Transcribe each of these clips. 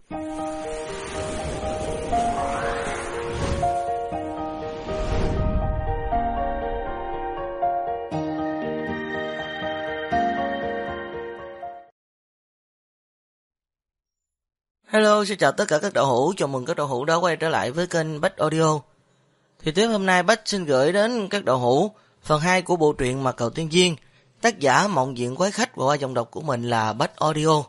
Hello, xin chào tất cả các đạo hữu, chào mừng các đạo hữu đã quay trở lại với kênh Bách Audio. Thì tiếp hôm nay Bách xin gửi đến các đạo hữu phần 2 của bộ truyện Mặt Cầu Tiên Duyên, tác giả Mộng Diện Quái Khách và qua giọng đọc của mình là Bách Audio.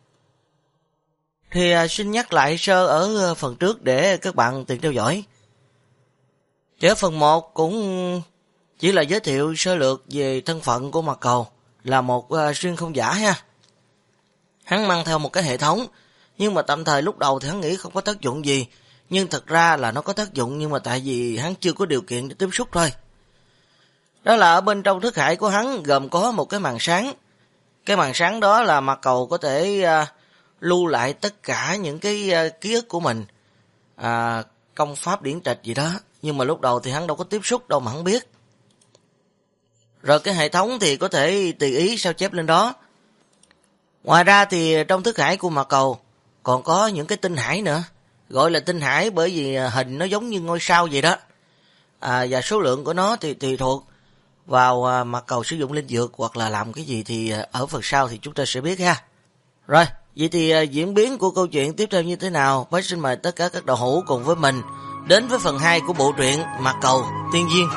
Thì xin nhắc lại sơ ở phần trước để các bạn tiện theo dõi. Ở phần 1 cũng chỉ là giới thiệu sơ lược về thân phận của Mặt Cầu, là một xuyên không giả ha. Hắn mang theo một cái hệ thống, nhưng mà tạm thời lúc đầu thì hắn nghĩ không có tác dụng gì, nhưng thật ra là nó có tác dụng, nhưng mà tại vì hắn chưa có điều kiện để tiếp xúc thôi. Đó là ở bên trong thức hải của hắn gồm có một cái màn sáng. Cái màn sáng đó là Mặt Cầu có thể lưu lại tất cả những cái ký ức của mình, công pháp điển trạch gì đó, nhưng mà lúc đầu thì hắn đâu có tiếp xúc đâu mà hắn biết. Rồi cái hệ thống thì có thể tùy ý sao chép lên đó. Ngoài ra thì trong thức hải của Mặt Cầu còn có những cái tinh hải nữa, gọi là tinh hải bởi vì hình nó giống như ngôi sao vậy đó. Và số lượng của nó thì tùy thuộc vào Mặt Cầu sử dụng linh dược hoặc là làm cái gì thì ở phần sau thì chúng ta sẽ biết ha. Rồi, vậy thì diễn biến của câu chuyện tiếp theo như thế nào? Bác xin mời tất cả các đạo hữu cùng với mình đến với phần 2 của bộ truyện Mặt Cầu Tiên Duyên.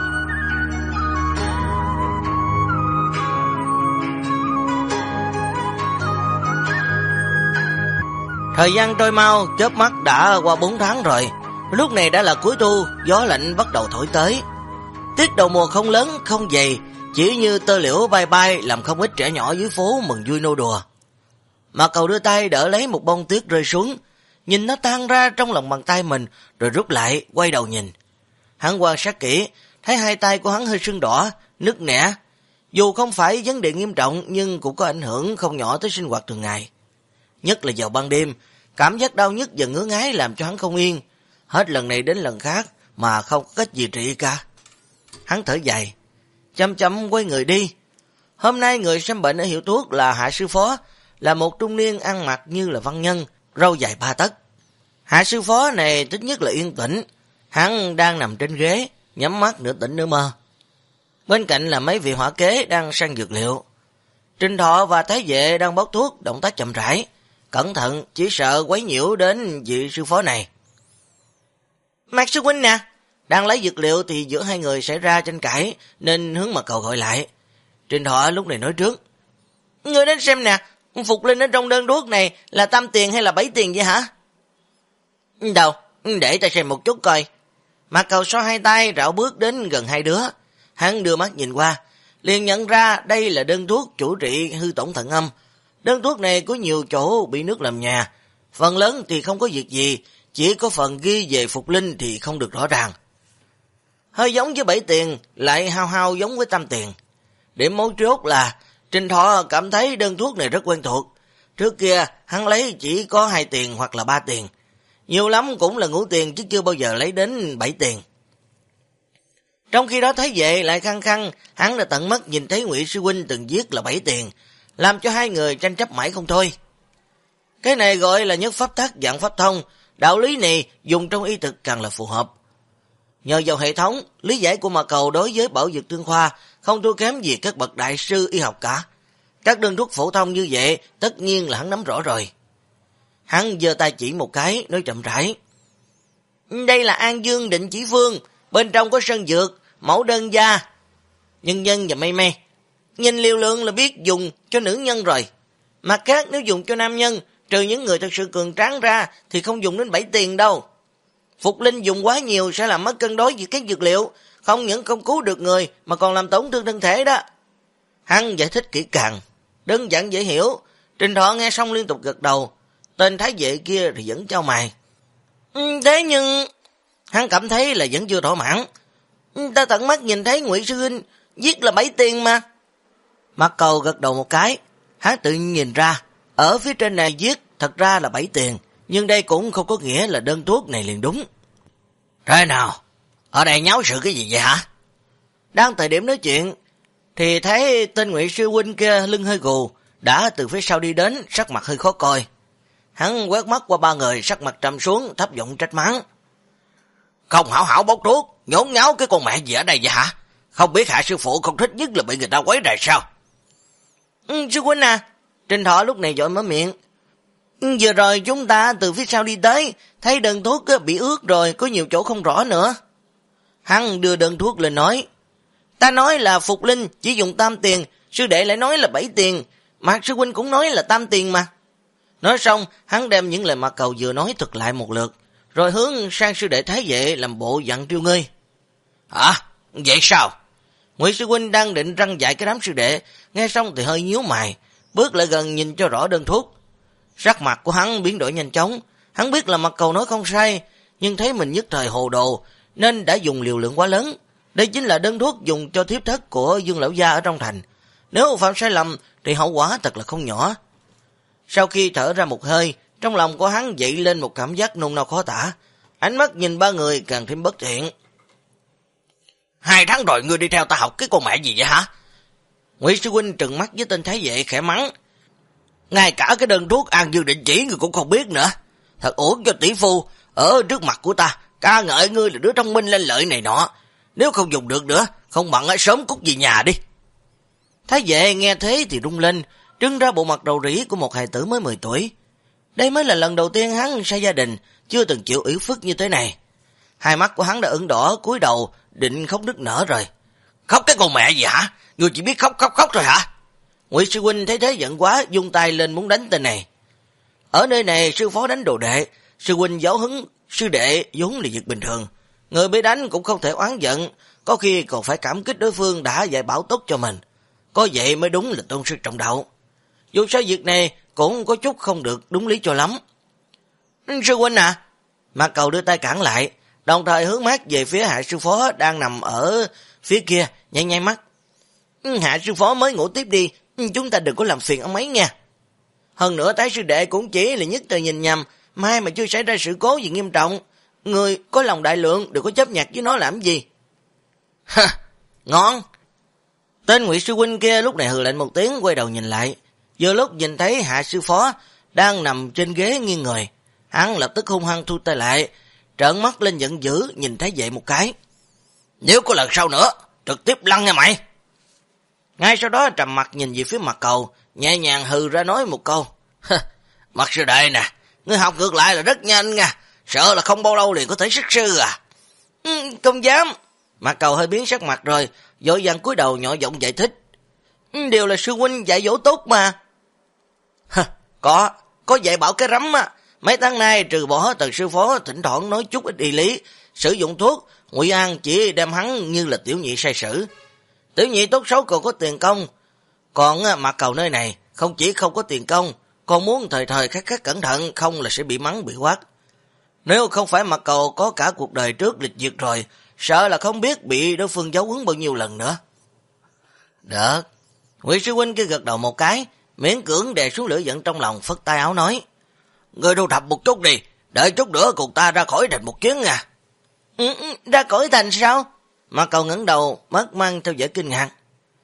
Thời gian trôi mau, chớp mắt đã qua 4 tháng rồi. Lúc này đã là cuối thu, gió lạnh bắt đầu thổi tới. Tiết đầu mùa không lớn, không dày, chỉ như tơ liễu bay bay làm không ít trẻ nhỏ dưới phố mừng vui nô đùa. Mặt Cầu đưa tay đỡ lấy một bông tuyết rơi xuống, nhìn nó tan ra trong lòng bàn tay mình, rồi rút lại, quay đầu nhìn. Hắn quan sát kỹ, thấy hai tay của hắn hơi sưng đỏ, nứt nẻ. Dù không phải vấn đề nghiêm trọng nhưng cũng có ảnh hưởng không nhỏ tới sinh hoạt thường ngày. Nhất là vào ban đêm, cảm giác đau nhức và ngứa ngáy làm cho hắn không yên. Hết lần này đến lần khác mà không có cách gì trị cả. Hắn thở dài, chậm chậm quay người đi. Hôm nay người xem bệnh ở hiệu thuốc là Hạ sư phó, là một trung niên ăn mặc như là văn nhân, râu dài 3 tấc. Hạ sư phó này thích nhất là yên tĩnh. Hắn đang nằm trên ghế, nhắm mắt nửa tỉnh nửa mơ. Bên cạnh là mấy vị hỏa kế đang săn dược liệu. Trình Thọ và Thái Vệ đang bóc thuốc, động tác chậm rãi. Cẩn thận, chỉ sợ quấy nhiễu đến vị sư phó này. Mạc sư huynh nè, đang lấy dược liệu thì giữa hai người xảy ra tranh cãi, nên hướng Mặt Cầu gọi lại. Trình Thọ lúc này nói trước. Ngươi đến xem nè, phục linh ở trong đơn thuốc này là 8 tiền hay là 7 tiền vậy hả? Đâu, để ta xem một chút coi. Mặt Cầu so hai tay rảo bước đến gần hai đứa. Hắn đưa mắt nhìn qua, liền nhận ra đây là đơn thuốc chủ trị hư tổn thận âm. Đơn thuốc này có nhiều chỗ bị nước làm nhà, phần lớn thì không có việc gì, chỉ có phần ghi về phục linh thì không được rõ ràng. Hơi giống với 7 tiền, lại hao hao giống với 8 tiền. Điểm mấu chốt là Trình Thọ cảm thấy đơn thuốc này rất quen thuộc. Trước kia hắn lấy chỉ có 2 tiền hoặc là 3 tiền, nhiều lắm cũng là ngũ tiền chứ chưa bao giờ lấy đến 7 tiền. Trong khi đó Thái Vệ lại khăng khăng hắn đã tận mắt nhìn thấy Ngụy sư huynh từng viết là 7 tiền, làm cho hai người tranh chấp mãi không thôi. Cái này gọi là nhất pháp thất dạng pháp thông, đạo lý này dùng trong y thực càng là phù hợp. Nhờ vào hệ thống, lý giải của Mặt Cầu đối với bảo dược tương khoa không thua kém gì các bậc đại sư y học cả. Các đơn thuốc phổ thông như vậy tất nhiên là hắn nắm rõ rồi. Hắn giơ tay chỉ một cái, nói chậm rãi. Đây là An Dương Định Chỉ Phương, bên trong có sơn dược, mẫu đơn da, nhân nhân và mây mây. Nhìn liều lượng là biết dùng cho nữ nhân rồi. Mặt khác nếu dùng cho nam nhân, trừ những người thật sự cường tráng ra thì không dùng đến 7 tiền đâu. Phục linh dùng quá nhiều sẽ làm mất cân đối với các dược liệu, không những không cứu được người mà còn làm tổn thương thân thể đó. Hắn giải thích kỹ càng, đơn giản dễ hiểu. Trình Thọ nghe xong liên tục gật đầu. Tên Thái Vệ kia thì vẫn chau mày. Thế nhưng hắn cảm thấy là vẫn chưa thỏa mãn. Ta tận mắt nhìn thấy Ngụy sư huynh viết là 7 tiền mà. Mặt Cầu gật đầu một cái. Hắn tự nhìn ra ở phía trên này viết thật ra là 7 tiền, nhưng đây cũng không có nghĩa là đơn thuốc này liền đúng. Thế nào? Ở đây nháo sự cái gì vậy hả? Đang thời điểm nói chuyện thì thấy tên Ngụy sư huynh kia lưng hơi gù đã từ phía sau đi đến, sắc mặt hơi khó coi. Hắn quét mắt qua ba người, sắc mặt trầm xuống, thấp giọng trách mắng. Không hảo hảo bốc thuốc, nhốn nháo cái con mẹ gì ở đây vậy hả? Không biết Hạ sư phụ không thích nhất là bị người ta quấy rầy sao? Sư huynh à, Trình Thọ lúc này vội mở miệng. Vừa rồi chúng ta từ phía sau đi tới, thấy đơn thuốc bị ướt rồi, có nhiều chỗ không rõ nữa. Hắn đưa đơn thuốc lên nói. Ta nói là phục linh, chỉ dùng tam tiền, sư đệ lại nói là 7 tiền, Mạc sư huynh cũng nói là tam tiền mà. Nói xong, hắn đem những lời Mạc Cầu vừa nói thuật lại một lượt, rồi hướng sang sư đệ Thái Vệ làm bộ dặn Triêu Ngươi. Hả? Vậy sao? Ngụy sư huynh đang định răng dạy cái đám sư đệ, nghe xong thì hơi nhíu mày, bước lại gần nhìn cho rõ đơn thuốc. Sắc mặt của hắn biến đổi nhanh chóng, hắn biết là Mạc Cầu nói không sai, nhưng thấy mình nhất thời hồ đồ, nên đã dùng liều lượng quá lớn. Đây chính là đơn thuốc dùng cho thiếp thất của Dương lão gia ở trong thành. Nếu phạm sai lầm thì hậu quả thật là không nhỏ. Sau khi thở ra một hơi, trong lòng của hắn dậy lên một cảm giác nôn nao khó tả. Ánh mắt nhìn ba người càng thêm bất thiện. 2 tháng rồi ngươi đi theo ta học cái con mẹ gì vậy hả? Ngụy sư huynh trừng mắt với tên Thái Vệ khẽ mắng. Ngay cả cái đơn thuốc An Dương định chỉ ngươi cũng không biết nữa. Thật uổng cho tỷ phu ở trước mặt của ta ca ngợi ngươi là đứa thông minh lên lợi này nọ. Nếu không dùng được nữa, không bằng sớm cút về nhà đi. Thái Vệ nghe thế thì rung lên, trưng ra bộ mặt đầu rỉ của một hài tử mới 10 tuổi. Đây mới là lần đầu tiên hắn xa gia đình, chưa từng chịu ủy phức như thế này. Hai mắt của hắn đã ửng đỏ, cúi đầu định khóc nức nở rồi. Khóc cái con mẹ gì hả? Ngươi chỉ biết khóc rồi hả? Ngụy sư huynh thấy thế giận quá, vung tay lên muốn đánh tên này. Ở nơi này sư phó đánh đồ đệ, sư huynh giáo huấn sư đệ vốn là việc bình thường. Người bị đánh cũng không thể oán giận, có khi còn phải cảm kích đối phương đã dạy bảo tốt cho mình. Có vậy mới đúng là tôn sư trọng đạo. Dù sao việc này cũng có chút không được đúng lý cho lắm. Sư huynh à? Mạc Cầu đưa tay cản lại, đồng thời hướng mắt về phía Hạ sư phó đang nằm ở phía kia, nháy mắt. Hạ sư phó mới ngủ tiếp đi, chúng ta đừng có làm phiền ông ấy nha. Hơn nữa Thái sư đệ cũng chỉ là nhất thời nhìn nhầm, mai mà chưa xảy ra sự cố gì nghiêm trọng. Người có lòng đại lượng, đừng có chấp nhặt với nó làm gì. Ha, ngon. Tên Ngụy sư huynh kia lúc này hừ lạnh một tiếng, quay đầu nhìn lại. Vừa lúc nhìn thấy Hạ sư phó đang nằm trên ghế nghiêng người, hắn lập tức hung hăng thu tay lại, trợn mắt lên giận dữ nhìn Thái Vệ một cái. Nếu có lần sau nữa, trực tiếp lăn nha mày. Ngay sau đó trầm mặt nhìn về phía Mạc Cầu, nhẹ nhàng hừ ra nói một câu. Mạc sư đệ nè, ngươi học ngược lại là rất nhanh nha, sợ là không bao lâu liền có thể xuất sư à. Không dám. Mạc Cầu hơi biến sắc mặt rồi, vội vàng cúi đầu nhỏ giọng giải thích. Đều là sư huynh dạy dỗ tốt mà. Có dạy bảo cái rắm á. Mấy tháng nay trừ bỏ tần sư phó thỉnh thoảng nói chút ít y lý, sử dụng thuốc, Ngụy An chỉ đem hắn như là tiểu nhị sai sử. Tiểu nhị tốt xấu còn có tiền công. Còn Mạc Cầu nơi này không chỉ không có tiền công, còn muốn thời thời khắc khắc cẩn thận, không là sẽ bị mắng bị quát. Nếu không phải Mạc Cầu có cả cuộc đời trước lịch duyệt rồi, sợ là không biết bị đối phương giáo huấn bao nhiêu lần nữa. Được. Ngụy sư huynh kia gật đầu một cái, miễn cưỡng đè xuống lửa giận trong lòng, phất tay áo nói. Ngươi thu thập một chút đi, đợi chút nữa cùng ta ra khỏi thành một chuyến nha. Ra khỏi thành sao? Mạc Cầu ngẩng đầu, mắt mang theo vẻ kinh ngạc.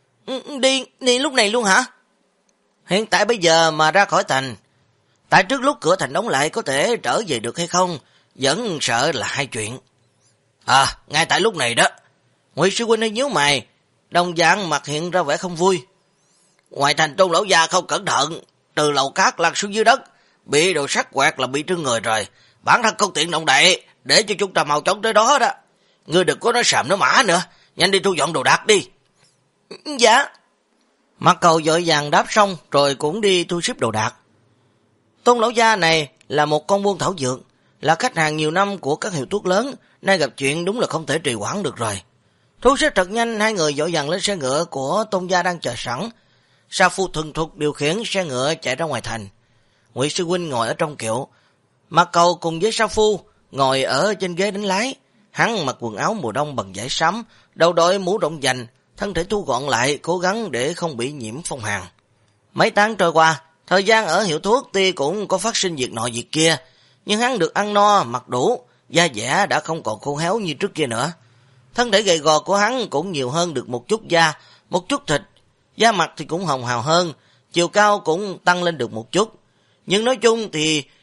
Đi lúc này luôn hả? Hiện tại bây giờ mà ra khỏi thành, tại trước lúc cửa thành đóng lại có thể trở về được hay không, vẫn sợ là hai chuyện. Ngay tại lúc này đó. Ngụy sư huynh hơi nhíu mày, đồng dạng mặt hiện ra vẻ không vui. Ngoài thành Tôn lão gia không cẩn thận, từ lầu cát lăn xuống dưới đất, bị đồ sắt quẹt là bị trương người rồi. Bản thân không tiện động đậy, để cho chúng ta mau chóng tới đó đó. Ngươi đừng có nói sàm nói mã nữa, nhanh đi thu dọn đồ đạc đi. Dạ. Mạc Cầu vội vàng đáp xong rồi cũng đi thu xếp đồ đạc. Tôn lão gia này là một con buôn thảo dược, là khách hàng nhiều năm của các hiệu thuốc lớn, nay gặp chuyện đúng là không thể trì hoãn được rồi. Thu xếp thật nhanh, hai người vội vàng lên xe ngựa của Tôn gia đang chờ sẵn. Sa Phu thuần thục điều khiển xe ngựa chạy ra ngoài thành. Ngụy sư huynh ngồi ở trong kiệu, Mạc Cầu cùng với Sa Phu ngồi ở trên ghế đánh lái. Hắn mặc quần áo mùa đông bằng vải xám, đầu đội mũ rộng vành, thân thể thu gọn lại, cố gắng để không bị nhiễm phong hàn. Mấy tháng trôi qua, thời gian ở hiệu thuốc tuy cũng có phát sinh việc nọ việc kia, nhưng hắn được ăn no, mặc đủ, da dẻ đã không còn khô héo như trước kia nữa. Thân thể gầy gò của hắn cũng nhiều hơn được một chút da, một chút thịt, da mặt thì cũng hồng hào hơn, chiều cao cũng tăng lên được một chút. Nhưng nói chung thì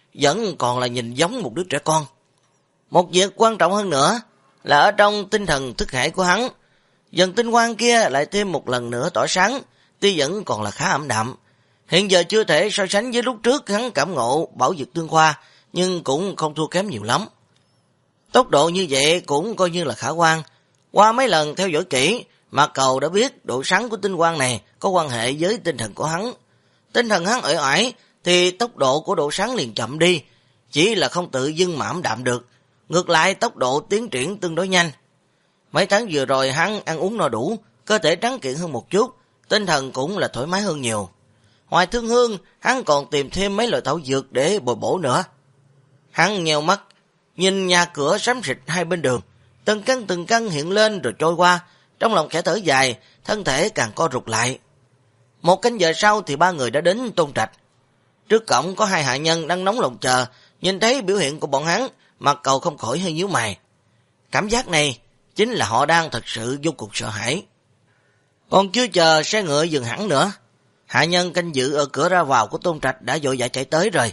vẫn còn là nhìn giống một đứa trẻ con. Một việc quan trọng hơn nữa là ở trong tinh thần thức hải của hắn, dần tinh quang kia lại thêm một lần nữa tỏa sáng, tuy vẫn còn là khá ảm đạm. Hiện giờ chưa thể so sánh với lúc trước hắn cảm ngộ bảo dược tương khoa, nhưng cũng không thua kém nhiều lắm. Tốc độ như vậy cũng coi như là khả quan. Qua mấy lần theo dõi kỹ, Mạc Cầu đã biết độ sáng của tinh quang này có quan hệ với tinh thần của hắn. Tinh thần hắn uể oải thì tốc độ của độ sáng liền chậm đi, chỉ là không tự dưng mà ảm đạm được. Ngược lại tốc độ tiến triển tương đối nhanh. Mấy tháng vừa rồi hắn ăn uống no đủ, cơ thể trắng kiện hơn một chút, tinh thần cũng là thoải mái hơn nhiều. Ngoài thương hương, hắn còn tìm thêm mấy loại thảo dược để bồi bổ nữa. Hắn nheo mắt, nhìn nhà cửa xám xịt hai bên đường, từng căn hiện lên rồi trôi qua, trong lòng khẽ thở dài, thân thể càng co rụt lại. Một canh giờ sau thì ba người đã đến Tôn Trạch. Trước cổng có hai hạ nhân đang nóng lòng chờ, nhìn thấy biểu hiện của bọn hắn, Mạc Cầu không khỏi hơi nhíu mày. Cảm giác này chính là họ đang thật sự vô cùng sợ hãi. Còn chưa chờ xe ngựa dừng hẳn nữa, hạ nhân canh giữ ở cửa ra vào của Tôn Trạch đã vội vã chạy tới rồi.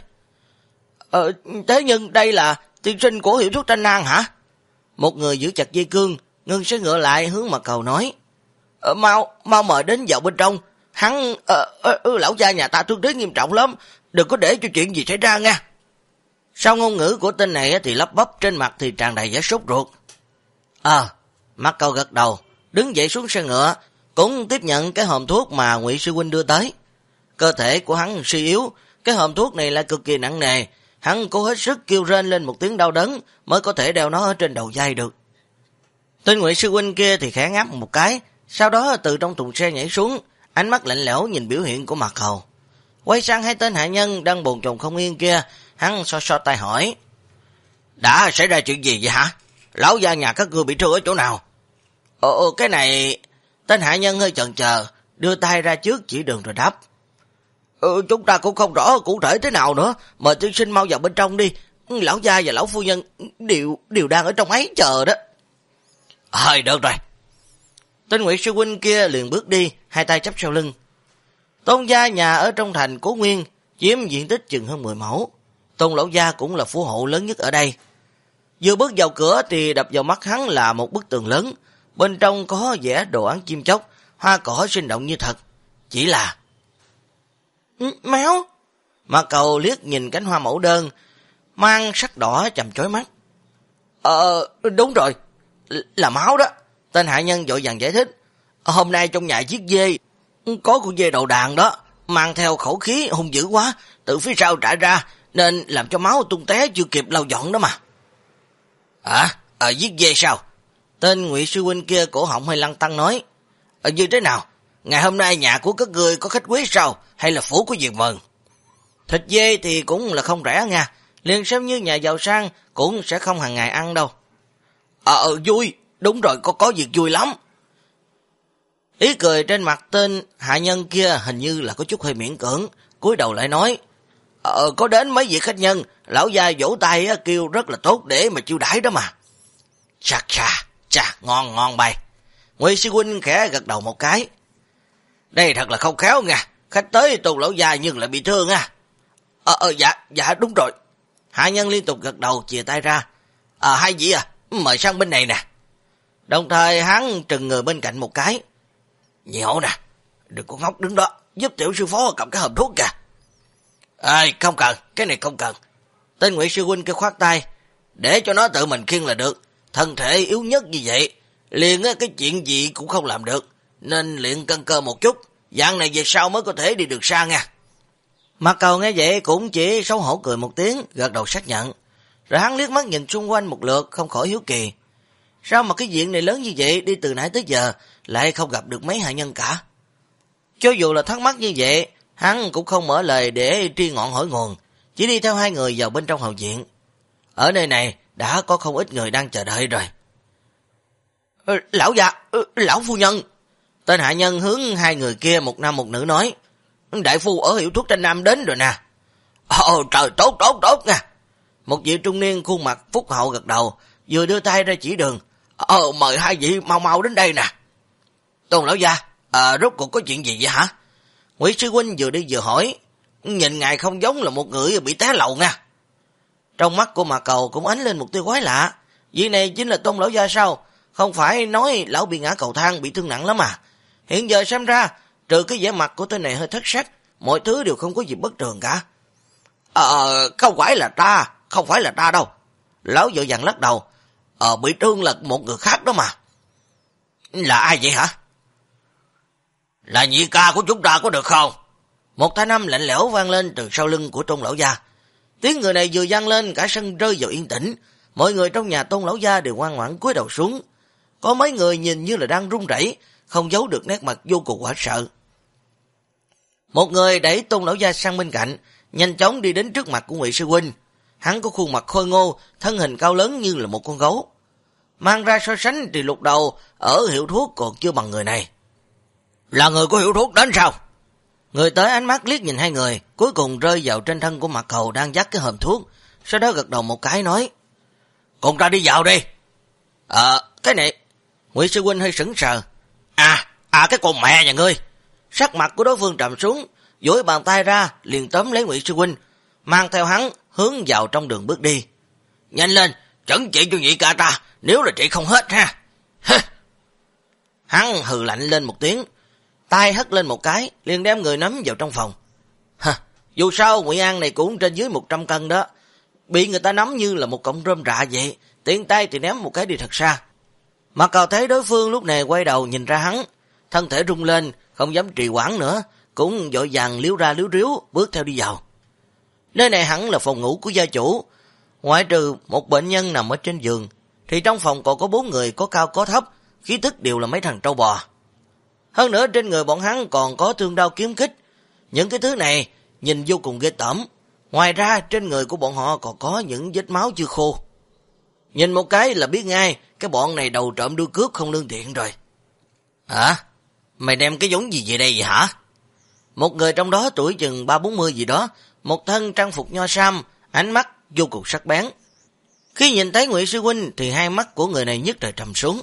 Thế nhưng đây là tiên sinh của hiệu thuốc Tranh An hả? Một người giữ chặt dây cương, ngưng xe ngựa lại hướng Mạc Cầu nói. Mau mời đến vào bên trong, hắn, lão gia nhà ta thương thế nghiêm trọng lắm, đừng có để cho chuyện gì xảy ra nha. Sau ngôn ngữ của tên này thì lắp bắp, trên mặt thì tràn đầy vẻ sốt ruột. Mạc Cầu gật đầu, đứng dậy xuống xe ngựa, cũng tiếp nhận cái hòm thuốc mà Ngụy Sư huynh đưa tới. Cơ thể của hắn suy yếu, cái hòm thuốc này lại cực kỳ nặng nề, hắn cố hết sức kêu rên lên một tiếng đau đớn mới có thể đeo nó ở trên đầu vai được. Tên Ngụy Sư huynh kia thì khẽ ngáp một cái, sau đó từ trong thùng xe nhảy xuống, ánh mắt lạnh lẽo nhìn biểu hiện của Mạc Cầu. Quay sang hai tên hạ nhân đang bồn chồn không yên kia, hắn so tay hỏi. Đã xảy ra chuyện gì vậy hả? Lão gia nhà các ngươi bị thương ở chỗ nào? Cái này... Tên hạ nhân hơi chần chờ, đưa tay ra trước chỉ đường rồi đáp. Chúng ta cũng không rõ cụ thể thế nào nữa, mời tiên sinh mau vào bên trong đi. Lão gia và lão phu nhân đều đang ở trong ấy chờ đó. Được rồi. Tên Ngụy Sư huynh kia liền bước đi, hai tay chắp sau lưng. Tôn gia nhà ở trong thành Cố Nguyên, chiếm diện tích chừng hơn 10 mẫu. Tôn lão gia cũng là phú hộ lớn nhất ở đây. Vừa bước vào cửa thì đập vào mắt hắn là một bức tường lớn, bên trong có vẽ đồ án chim chóc, hoa cỏ sinh động như thật. Chỉ là... Máu! Mạc Cầu liếc nhìn cánh hoa mẫu đơn, mang sắc đỏ chầm chói mắt. Đúng rồi, là máu đó. Tên hạ nhân vội vàng giải thích. Hôm nay trong nhà giết dê, có con dê đầu đàn đó, mang theo khẩu khí hung dữ quá, từ phía sau trải ra, nên làm cho máu tung té chưa kịp lau dọn đó mà. Giết dê sao? Tên Ngụy Sư huynh kia cổ họng hơi lăn tăn nói. Như thế nào? Ngày hôm nay nhà của các ngươi có khách quý sao? Hay là phủ của việc mừng? Thịt dê thì cũng là không rẻ nha, liền xem như nhà giàu sang cũng sẽ không hàng ngày ăn đâu. Vui, đúng rồi, có việc vui lắm. Ý cười trên mặt tên hạ nhân kia hình như là có chút hơi miễn cưỡng, cúi đầu lại nói. Có đến mấy vị khách nhân, lão gia vỗ tay kêu rất là tốt để mà chiêu đãi đó mà. Chà, ngon bay. Ngụy Sư huynh khẽ gật đầu một cái. Đây thật là không khéo nha, khách tới Tôn lão gia nhưng lại bị thương à. Dạ đúng rồi. Hạ nhân liên tục gật đầu chìa tay ra. Hai vị mời sang bên này nè. Đồng thời hắn trừng người bên cạnh một cái. Nhậu nè, đừng có ngốc đứng đó, giúp tiểu sư phó cầm cái hòm thuốc kìa. Không cần, cái này không cần. Tên Ngụy Sư huynh kia khoát tay, để cho nó tự mình khiêng là được. Thân thể yếu nhất như vậy, liền cái chuyện gì cũng không làm được, nên luyện cân cơ một chút, dạng này về sau mới có thể đi được xa nha. Mạc Cầu nghe vậy cũng chỉ xấu hổ cười một tiếng, gật đầu xác nhận. Rồi hắn liếc mắt nhìn xung quanh một lượt, không khỏi hiếu kỳ. Sao mà cái viện này lớn như vậy, đi từ nãy tới giờ lại không gặp được mấy hạ nhân cả? Cho dù là thắc mắc như vậy, hắn cũng không mở lời để tri ngọn hỏi nguồn, chỉ đi theo hai người vào bên trong hậu viện. Ở nơi này đã có không ít người đang chờ đợi rồi. Lão già, lão phu nhân. Tên hạ nhân hướng hai người kia, một nam một nữ nói. Đại phu ở hiệu thuốc Tranh Nam đến rồi nè. Trời, tốt nha. Một vị trung niên khuôn mặt phúc hậu gật đầu, vừa đưa tay ra chỉ đường. Mời hai vị mau đến đây nè. Tôn lão gia, rốt cuộc có chuyện gì vậy hả? Ngụy Sư huynh vừa đi vừa hỏi. Nhìn ngài không giống là một người bị té lầu nha. Trong mắt của Mạc Cầu cũng ánh lên một tia quái lạ. Vị này chính là Tôn lão gia sao? Không phải nói lão bị ngã cầu thang bị thương nặng lắm à? Hiện giờ xem ra, trừ cái vẻ mặt của tên này hơi thất sắc, mọi thứ đều không có gì bất thường cả. Không phải là ta đâu. Lão vội vàng lắc đầu. Bị thương là một người khác đó mà. Là ai vậy hả? Là nhị ca của chúng ta có được không? Một thanh âm lạnh lẽo vang lên từ sau lưng của Tôn lão gia. Tiếng người này vừa vang lên, cả sân rơi vào yên tĩnh. Mọi người trong nhà Tôn lão gia đều ngoan ngoãn cúi đầu xuống. Có mấy người nhìn như là đang run rẩy, không giấu được nét mặt vô cùng hoảng sợ. Một người đẩy Tôn lão gia sang bên cạnh, nhanh chóng đi đến trước mặt của Ngụy sư huynh. Hắn có khuôn mặt khôi ngô, thân hình cao lớn như là một con gấu. Mang ra so sánh thì Lục Đầu ở hiệu thuốc còn chưa bằng người này. Là người của hiệu thuốc đến sao? Người tới ánh mắt liếc nhìn hai người, cuối cùng rơi vào trên thân của Mạc Cầu đang dắt cái hòm thuốc, sau đó gật đầu một cái nói: "Cùng ta đi vào đi." Cái này. Ngụy sư huynh hơi sững sờ. Cái con mẹ nhà ngươi. Sắc mặt của đối phương trầm xuống, duỗi bàn tay ra liền tóm lấy Ngụy sư huynh, mang theo hắn hướng vào trong đường bước đi. "Nhanh lên, chẩn trị cho nhị ca ta, nếu là trị không hết ha." Hắn hừ lạnh lên một tiếng, tay hất lên một cái, liền đem người nắm vào trong phòng. Dù sao Ngụy An này cũng trên dưới 100 cân đó, bị người ta nắm như là một cọng rơm rạ vậy, tiện tay thì ném một cái đi thật xa. Mà Cầu thấy đối phương lúc này quay đầu nhìn ra hắn, thân thể rung lên, không dám trì hoãn nữa, cũng vội vàng liếu ra liếu riếu bước theo đi vào. Nơi này hẳn là phòng ngủ của gia chủ, ngoại trừ một bệnh nhân nằm ở trên giường, thì trong phòng còn có 4 người có cao có thấp, khí tức đều là mấy thằng trâu bò. Hơn nữa trên người bọn hắn còn có thương đao kiếm kích, những cái thứ này nhìn vô cùng ghê tởm. Ngoài ra trên người của bọn họ còn có những vết máu chưa khô. Nhìn một cái là biết ngay cái bọn này đầu trộm đuôi cướp không lương thiện rồi. Hả? Mày đem cái giống gì về đây vậy hả? Một người trong đó tuổi chừng 30-40 gì đó, một thân trang phục nho sam, ánh mắt vô cùng sắc bén. Khi nhìn thấy Ngụy sư huynh thì hai mắt của người này nhất thời trầm xuống.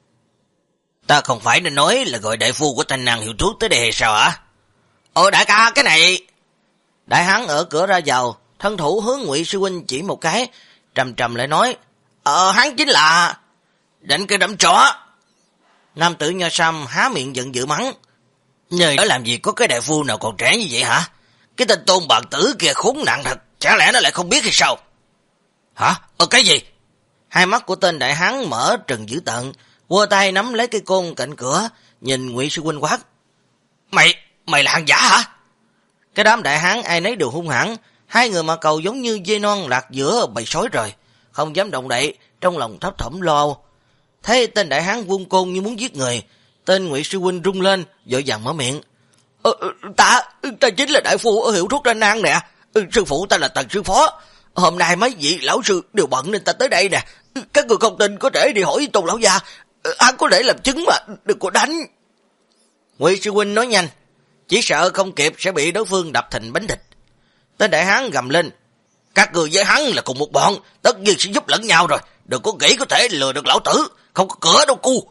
Ta không phải nên nói là gọi đại phu của Thanh Năng hiệu thuốc tới đây hay sao hả? Đại ca, cái này. Đại hán ở cửa ra vào, thân thủ hướng Ngụy sư huynh chỉ một cái, trầm trầm lại nói: Hắn chính là định cái đấm chó. Nam tử nho sam há miệng giận dữ mắng: Nơi đó làm gì có cái đại phu nào còn trẻ như vậy hả? Cái tên Tôn Bạc Tử kia khốn nạn thật, chẳng lẽ nó lại không biết hay sao? Hả? Cái gì? Hai mắt của tên đại hán mở trừng dữ tợn, quơ tay nắm lấy cây côn cạnh cửa, nhìn Ngụy sư huynh quát: Mày là hàng giả hả? Cái đám đại hán ai nấy đều hung hãn, hai người mà Cầu giống như dê non lạc giữa bầy sói rồi, không dám động đậy, trong lòng thấp thỏm lo. Thấy tên đại hán vung côn như muốn giết người, tên Ngụy sư huynh rung lên, vội vàng mở miệng: Ta chính là đại phu ở hiệu thuốc Thanh Năng nè. Sư phụ ta là Tần sư phó. Hôm nay mấy vị lão sư đều bận nên ta tới đây nè. Các người không tin có thể đi hỏi Tôn lão gia, hắn có thể làm chứng mà, đừng có đánh. Ngụy sư huynh nói nhanh, chỉ sợ không kịp sẽ bị đối phương đập thành bánh thịt. Tên đại hán gầm lên: Các người với hắn là cùng một bọn, tất nhiên sẽ giúp lẫn nhau rồi, đừng có nghĩ có thể lừa được lão tử, không có cửa đâu cu.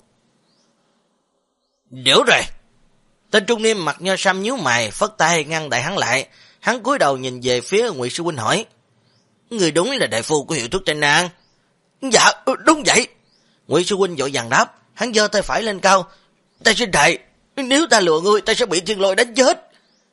Hiểu rồi. Tên trung niên mặt nho sam nhíu mày, phất tay ngăn đại hán lại. Hắn cúi đầu nhìn về phía Ngụy sư huynh hỏi: Người đúng là đại phu của hiệu thuốc Thanh Năng? Dạ, đúng vậy. Ngụy sư huynh vội vàng đáp, hắn giơ tay phải lên cao: Ta xin thề, nếu ta lừa ngươi, ta sẽ bị thiên lôi đánh chết.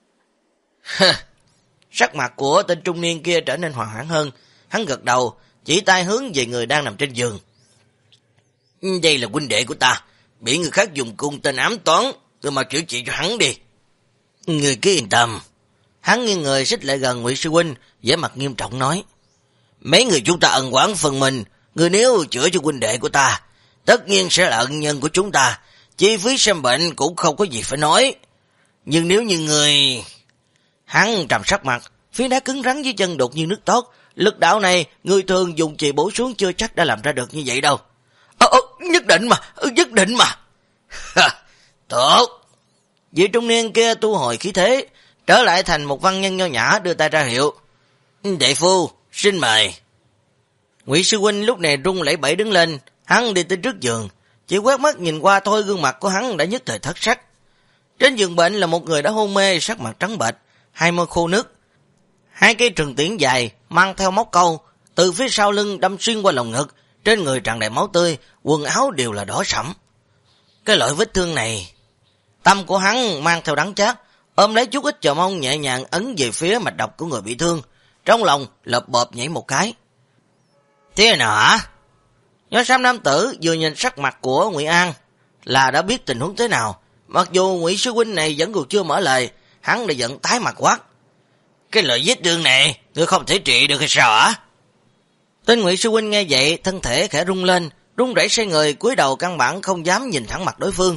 Sắc mặt của tên trung niên kia trở nên hoảng hẳn hơn, hắn gật đầu, chỉ tay hướng về người đang nằm trên giường: Đây là huynh đệ của ta, bị người khác dùng cung tên ám toán, tôi mà chữa trị cho hắn đi. Người cứ yên tâm. Hắn nghiêng người xích lại gần Ngụy sư huynh, vẻ mặt nghiêm trọng nói: Mấy người chúng ta ân oán phần mình, người nếu chữa cho huynh đệ của ta, tất nhiên sẽ là ân nhân của chúng ta, chi phí xem bệnh cũng không có gì phải nói. Nhưng nếu như người... Hắn trầm sắc mặt, phiến đá cứng rắn dưới chân đột nhiên nước toát, lực đạo này người thường dùng chì bổ xuống chưa chắc đã làm ra được như vậy đâu. Nhất định mà. Tốt. Vị trung niên kia tu hồi khí thế, trở lại thành một văn nhân nho nhã, đưa tay ra hiệu: Đại phu, xin mời. Ngụy sư huynh lúc này run lẩy bẩy đứng lên, hắn đi tới trước giường, chỉ quét mắt nhìn qua thôi gương mặt của hắn đã nhất thời thất sắc. Trên giường bệnh là một người đã hôn mê, sắc mặt trắng bệch, hai môi khô nước, hai cây trường tiễn dài mang theo móc câu từ phía sau lưng đâm xuyên qua lồng ngực, trên người tràn đầy máu tươi, quần áo đều là đỏ sẫm. Cái loại vết thương này, tâm của hắn mang theo đắng chát, ôm lấy chút ít chờ mong nhẹ nhàng ấn về phía mạch đập của người bị thương, trong lòng lợp bợp nhảy một cái. Thế nào hả? Nho xám nam tử vừa nhìn sắc mặt của Ngụy An là đã biết tình huống thế nào. Mặc dù Ngụy sư huynh này vẫn còn chưa mở lời, hắn đã giận tái mặt quát. Cái loại vết thương này, ngươi không thể trị được hay sao hả? Tên Ngụy sư huynh nghe vậy, thân thể khẽ rung lên, run rẩy xoay người, cúi đầu căn bản không dám nhìn thẳng mặt đối phương.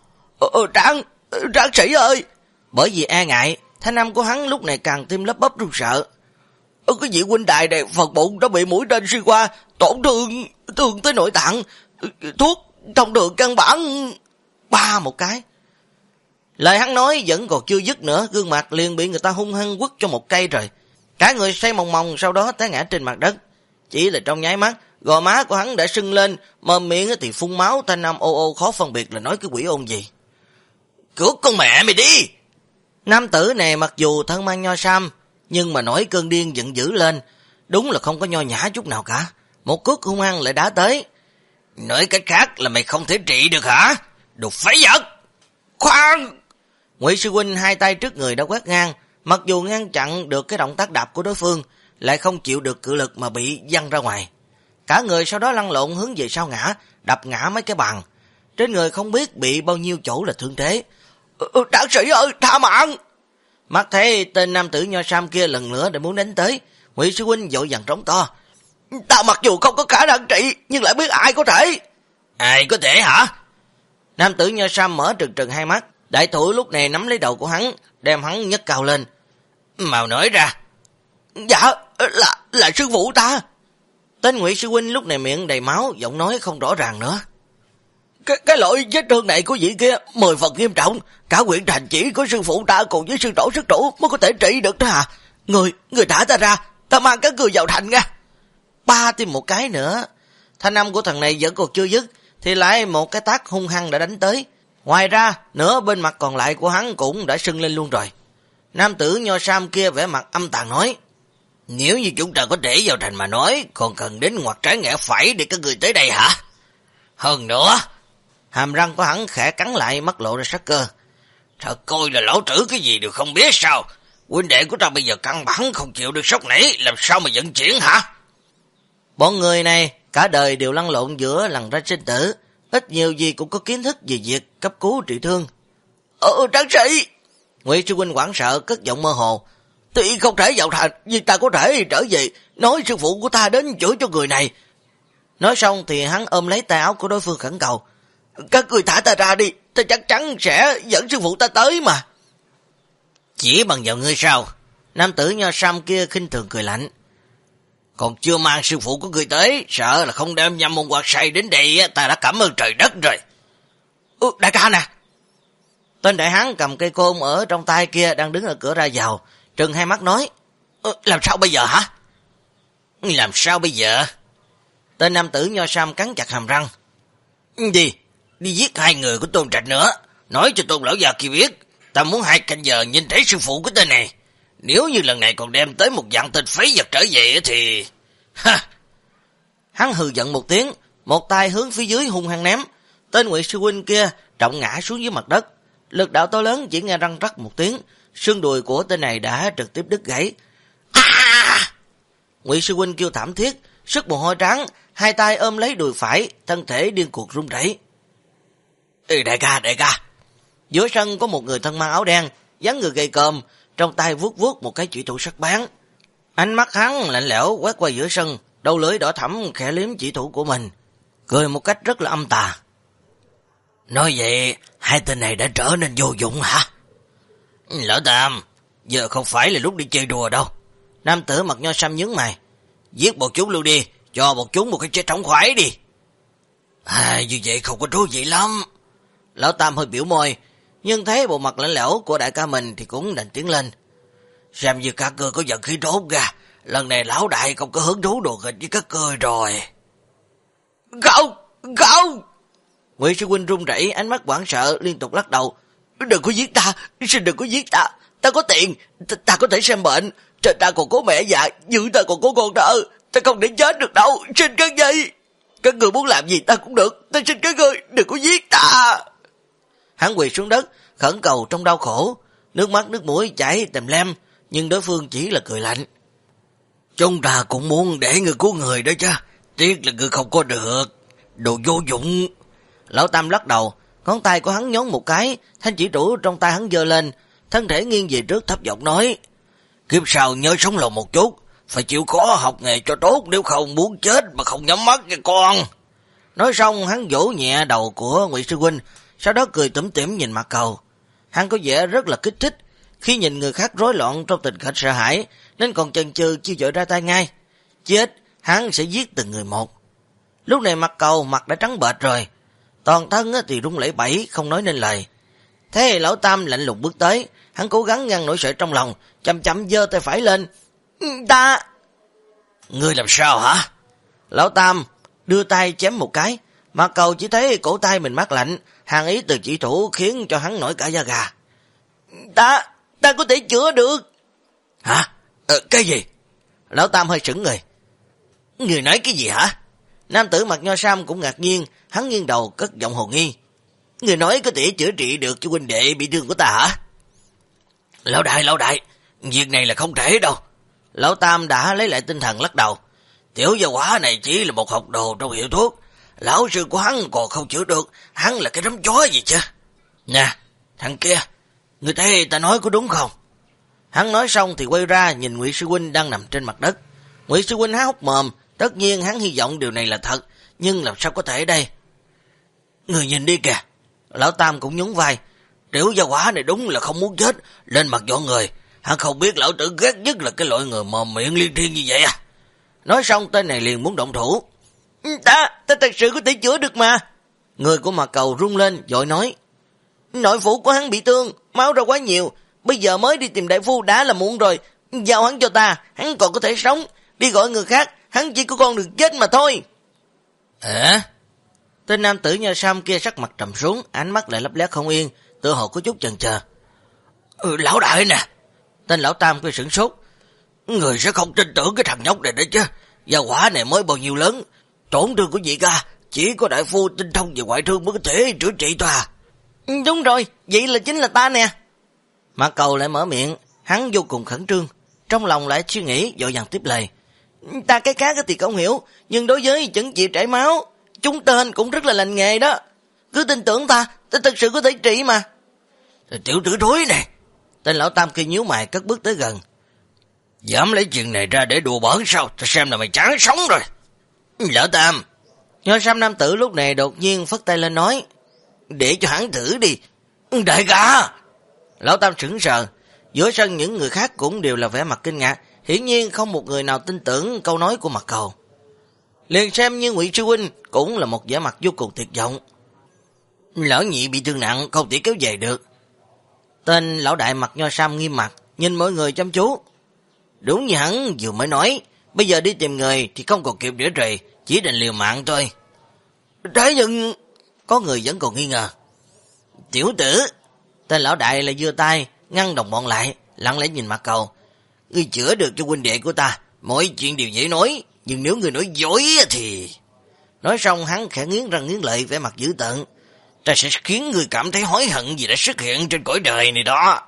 Tráng sĩ ơi! Bởi vì e ngại, thanh âm của hắn lúc này càng tim lấp bắp run sợ. Cái vị huynh đài này phần bụng đã bị mũi tên xuyên qua, tổn thương tới nội tạng, thuốc trong đường căn bản ba một cái. Lời hắn nói vẫn còn chưa dứt nữa, gương mặt liền bị người ta hung hăng quất cho một cây rồi. Cả người say mòng mòng, sau đó té ngã trên mặt đất. Chỉ là trong nháy mắt, gò má của hắn đã sưng lên, mồm miệng thì phun máu, thanh âm ô ô khó phân biệt là nói cái quỷ ôn gì. Cứu con mẹ mày đi! Nam tử này mặc dù thân mang nho sam, nhưng mà nổi cơn điên giận dữ lên, đúng là không có nho nhã chút nào cả. Một cước hung hăng lại đá tới. Nói cách khác là mày không thể trị được hả? Đồ phế vật! Khoan! Ngụy sư huynh hai tay trước người đã quét ngang, mặc dù ngăn chặn được cái động tác đạp của đối phương, lại không chịu được cự lực mà bị văng ra ngoài. Cả người sau đó lăn lộn hướng về sau ngã, đập ngã mấy cái bàn. Trên người không biết bị bao nhiêu chỗ là thương thế. Tráng sĩ ơi, tha mạng! Mắt thấy tên nam tử nho sam kia lần nữa để muốn đánh tới, Ngụy sư huynh vội vàng trống to. Ta mặc dù không có khả năng trị, nhưng lại biết ai có thể. Ai có thể hả? Nam tử nho sam mở trừng trừng hai mắt, đại thủ lúc này nắm lấy đầu của hắn, đem hắn nhấc cao lên. Mau nói ra. Dạ, là sư phụ ta. Tên Ngụy sư huynh lúc này miệng đầy máu, giọng nói không rõ ràng nữa. Cái loại vết thương này của vị kia 10 phần nghiêm trọng, cả huyện thành chỉ có sư phụ ta cùng với sư tổ sức chủ mới có thể trị được đó à. Người thả ta ra, ta mang các người vào thành nha. Ba thêm một cái nữa. Thanh âm của thằng này vẫn còn chưa dứt, thì lại một cái tát hung hăng đã đánh tới. Ngoài ra, nửa bên mặt còn lại của hắn cũng đã sưng lên luôn rồi. Nam tử nho sam kia vẻ mặt âm tàn nói. Nếu như chúng ta có thể vào thành mà nói, còn cần đến ngoặt trái ngẽ phải để các người tới đây hả? Hơn nữa, hàm răng của hắn khẽ cắn lại, mắt lộ ra sắc cơ. Thật coi là lão tử cái gì đều không biết sao? Huynh đệ của ta bây giờ căn bản không chịu được sốc nảy, làm sao mà vận chuyển hả? Bọn người này cả đời đều lăn lộn giữa lằn ra sinh tử, ít nhiều gì cũng có kiến thức về việc cấp cứu trị thương. Tráng sĩ! Ngụy sư huynh hoảng sợ, cất giọng mơ hồ. Tuy không thể vào thành, nhưng ta có thể trở về, nói sư phụ của ta đến chữa cho người này. Nói xong thì hắn ôm lấy tay áo của đối phương khẩn cầu. Các người thả ta ra đi, ta chắc chắn sẽ dẫn sư phụ ta tới mà. Chỉ bằng vào ngươi sao? Nam tử nho sam kia khinh thường cười lạnh. Còn chưa mang sư phụ của ngươi tới, sợ là không đem nhâm môn quạt say đến đây, ta đã cảm ơn trời đất rồi. Đại ca nè! Tên đại hán cầm cây côn ở trong tay kia đang đứng ở cửa ra vào, trừng hai mắt nói. Làm sao bây giờ hả? Làm sao bây giờ? Tên nam tử nho sam cắn chặt hàm răng. Đi giết hai người của Tôn Trạch nữa, nói cho Tôn lão già kia biết, ta muốn 2 canh giờ nhìn thấy sư phụ của tên này. Nếu như lần này còn đem tới một dạng tên phế vật trở về thì... Ha! Hắn hừ giận một tiếng, một tay hướng phía dưới hung hăng ném. Tên Ngụy sư huynh kia trọng ngã xuống dưới mặt đất. Lực đạo to lớn chỉ nghe răng rắc một tiếng, xương đùi của tên này đã trực tiếp đứt gãy. Ngụy sư huynh kêu thảm thiết, sức mồ hôi trắng, hai tay ôm lấy đùi phải, thân thể điên cuồng run rẩy. Đại ca! Giữa sân có một người thân mang áo đen, dáng người gầy còm, trong tay vuốt vuốt một cái chủy thủ sắc bén. Ánh mắt hắn lạnh lẽo quét qua giữa sân, đầu lưỡi đỏ thẫm khẽ liếm chủy thủ của mình, cười một cách rất là âm tà. Nói vậy, hai tên này đã trở nên vô dụng hả? Lão Tam, giờ không phải là lúc đi chơi đùa đâu. Nam tử mặt nho xăm nhướng mày. Giết một chúng luôn đi, cho một chúng một cái chết thống khoái đi. Như vậy không có thú vị lắm. Lão Tam hơi biểu môi, nhưng thấy bộ mặt lạnh lẽo của đại ca mình thì cũng đành tiến lên. Xem như các ngươi có giận khí tốt ra, lần này lão đại không có hứng thú đồ nghịch với các ngươi rồi. Không! Ngụy sư huynh run rẩy, ánh mắt hoảng sợ, liên tục lắc đầu. Đừng có giết ta, xin đừng có giết ta. Ta có tiền, ta có thể xem bệnh, trên ta còn có mẹ già, dưới ta còn có con nợ. ta không thể chết được đâu, xin các ngươi. Các người muốn làm gì ta cũng được, ta xin các ngươi, đừng có giết ta. Hắn quỳ xuống đất, khẩn cầu trong đau khổ, nước mắt nước mũi chảy tèm lem, nhưng đối phương chỉ là cười lạnh. Chúng ta cũng muốn để người cứu người đó chứ, tiếc là người không có được, đồ vô dụng. Lão Tam lắc đầu, ngón tay của hắn nhón một cái, thanh chỉ trủ trong tay hắn giơ lên, thân thể nghiêng về trước thấp giọng nói, kiếp sau nhớ sống lòng một chút, phải chịu khó học nghề cho tốt, nếu không muốn chết mà không nhắm mắt nha con. Nói xong hắn vỗ nhẹ đầu của Ngụy Sư huynh, sau đó cười tủm tỉm nhìn Mạc Cầu. Hắn có vẻ rất là kích thích, khi nhìn người khác rối loạn trong tình cảnh sợ hãi, nên còn chần chừ chưa vội ra tay ngay. Chết, hắn sẽ giết từng người một. Lúc này Mạc Cầu mặt đã trắng bệch rồi, toàn thân thì run lẩy bẩy không nói nên lời. Thế Lão Tam lạnh lùng bước tới, hắn cố gắng ngăn nỗi sợ trong lòng, chậm chậm giơ tay phải lên. Ta... Ngươi làm sao hả? Lão Tam đưa tay chém một cái, Mạc Cầu chỉ thấy cổ tay mình mát lạnh, hàn ý từ chỉ thủ khiến cho hắn nổi cả da gà. Ta có thể chữa được. Hả? Cái gì? Lão Tam hơi sững người. Người nói cái gì hả? Nam tử mặc nho sam cũng ngạc nhiên, hắn nghiêng đầu cất giọng hồ nghi. Người nói có thể chữa trị được cho huynh đệ bị thương của ta hả? Lão đại, việc này là không thể đâu. Lão Tam đã lấy lại tinh thần lắc đầu. Tiểu gia hỏa này chỉ là một học đồ trong hiệu thuốc, lão sư của hắn còn không chữa được, hắn là cái đống chó gì chứ? Nè, thằng kia, người thấy ta nói có đúng không? Hắn nói xong thì quay ra nhìn Ngụy Sư huynh đang nằm trên mặt đất. Ngụy Sư huynh há hốc mồm, tất nhiên hắn hy vọng điều này là thật, nhưng làm sao có thể đây? Người nhìn đi kìa. Lão Tam cũng nhún vai. Tiểu gia hỏa này đúng là không muốn chết, lên mặt dọn người. Hắn không biết lão tử ghét nhất là cái loại người mồm miệng liên thiên như vậy à? Nói xong tên này liền muốn động thủ. Ta thật sự có thể chữa được mà. Người của Mạc Cầu rung lên vội nói. Nội phủ của hắn bị thương, máu ra quá nhiều, bây giờ mới đi tìm đại phu đã là muộn rồi. Giao hắn cho ta, hắn còn có thể sống. Đi gọi người khác, hắn chỉ có con đường chết mà thôi. Tên nam tử nho sam kia sắc mặt trầm xuống, ánh mắt lại lấp lét không yên, tựa hồ có chút chần chờ. Lão đại nè. Tên Lão Tam kia sửng sốt. Người sẽ không tin tưởng cái thằng nhóc này đấy chứ. Gia hỏa này mới bao nhiêu lớn, tổn thương của vị ca chỉ có đại phu tinh thông về ngoại thương mới có thể chữa trị ta. Đúng rồi, vậy là chính là ta nè. Mạc Cầu lại mở miệng, hắn vô cùng khẩn trương, trong lòng lại suy nghĩ vội vàng tiếp lời. Ta cái khác thì không hiểu, nhưng đối với chẩn trị chảy máu, chúng tên cũng rất là lành nghề đó. Cứ tin tưởng ta thật sự có thể trị mà. Tiểu tử thối này. Tên Lão Tam kia nhíu mày cất bước tới gần. Dám lấy chuyện này ra để đùa bỡn sao? Ta xem là mày chán sống rồi. Lão Tam. Nho sam nam tử lúc này đột nhiên phất tay lên nói. Để cho hắn thử đi. Đại ca. Lão Tam sững sờ. Giữa sân những người khác cũng đều là vẻ mặt kinh ngạc. Hiển nhiên không một người nào tin tưởng câu nói của Mạc Cầu. Liền xem như Ngụy Sư huynh cũng là một vẻ mặt vô cùng tuyệt vọng. Lão nhị bị thương nặng, không thể kéo dài được. Tên lão đại mặt nho sam nghiêm mặt, nhìn mọi người chăm chú. Đúng như hắn vừa mới nói, bây giờ đi tìm người thì không còn kịp nữa rồi, chỉ đành liều mạng thôi. Thế nhưng... Có người vẫn còn nghi ngờ. Tiểu tử. Tên lão đại lại giơ tay, ngăn đồng bọn lại, lặng lẽ nhìn Mạc Cầu. Ngươi chữa được cho huynh đệ của ta, mọi chuyện đều dễ nói, nhưng nếu ngươi nói dối thì... Nói xong hắn khẽ nghiến răng nghiến lợi vẻ mặt dữ tợn. Ta sẽ khiến ngươi cảm thấy hối hận vì đã xuất hiện trên cõi đời này đó.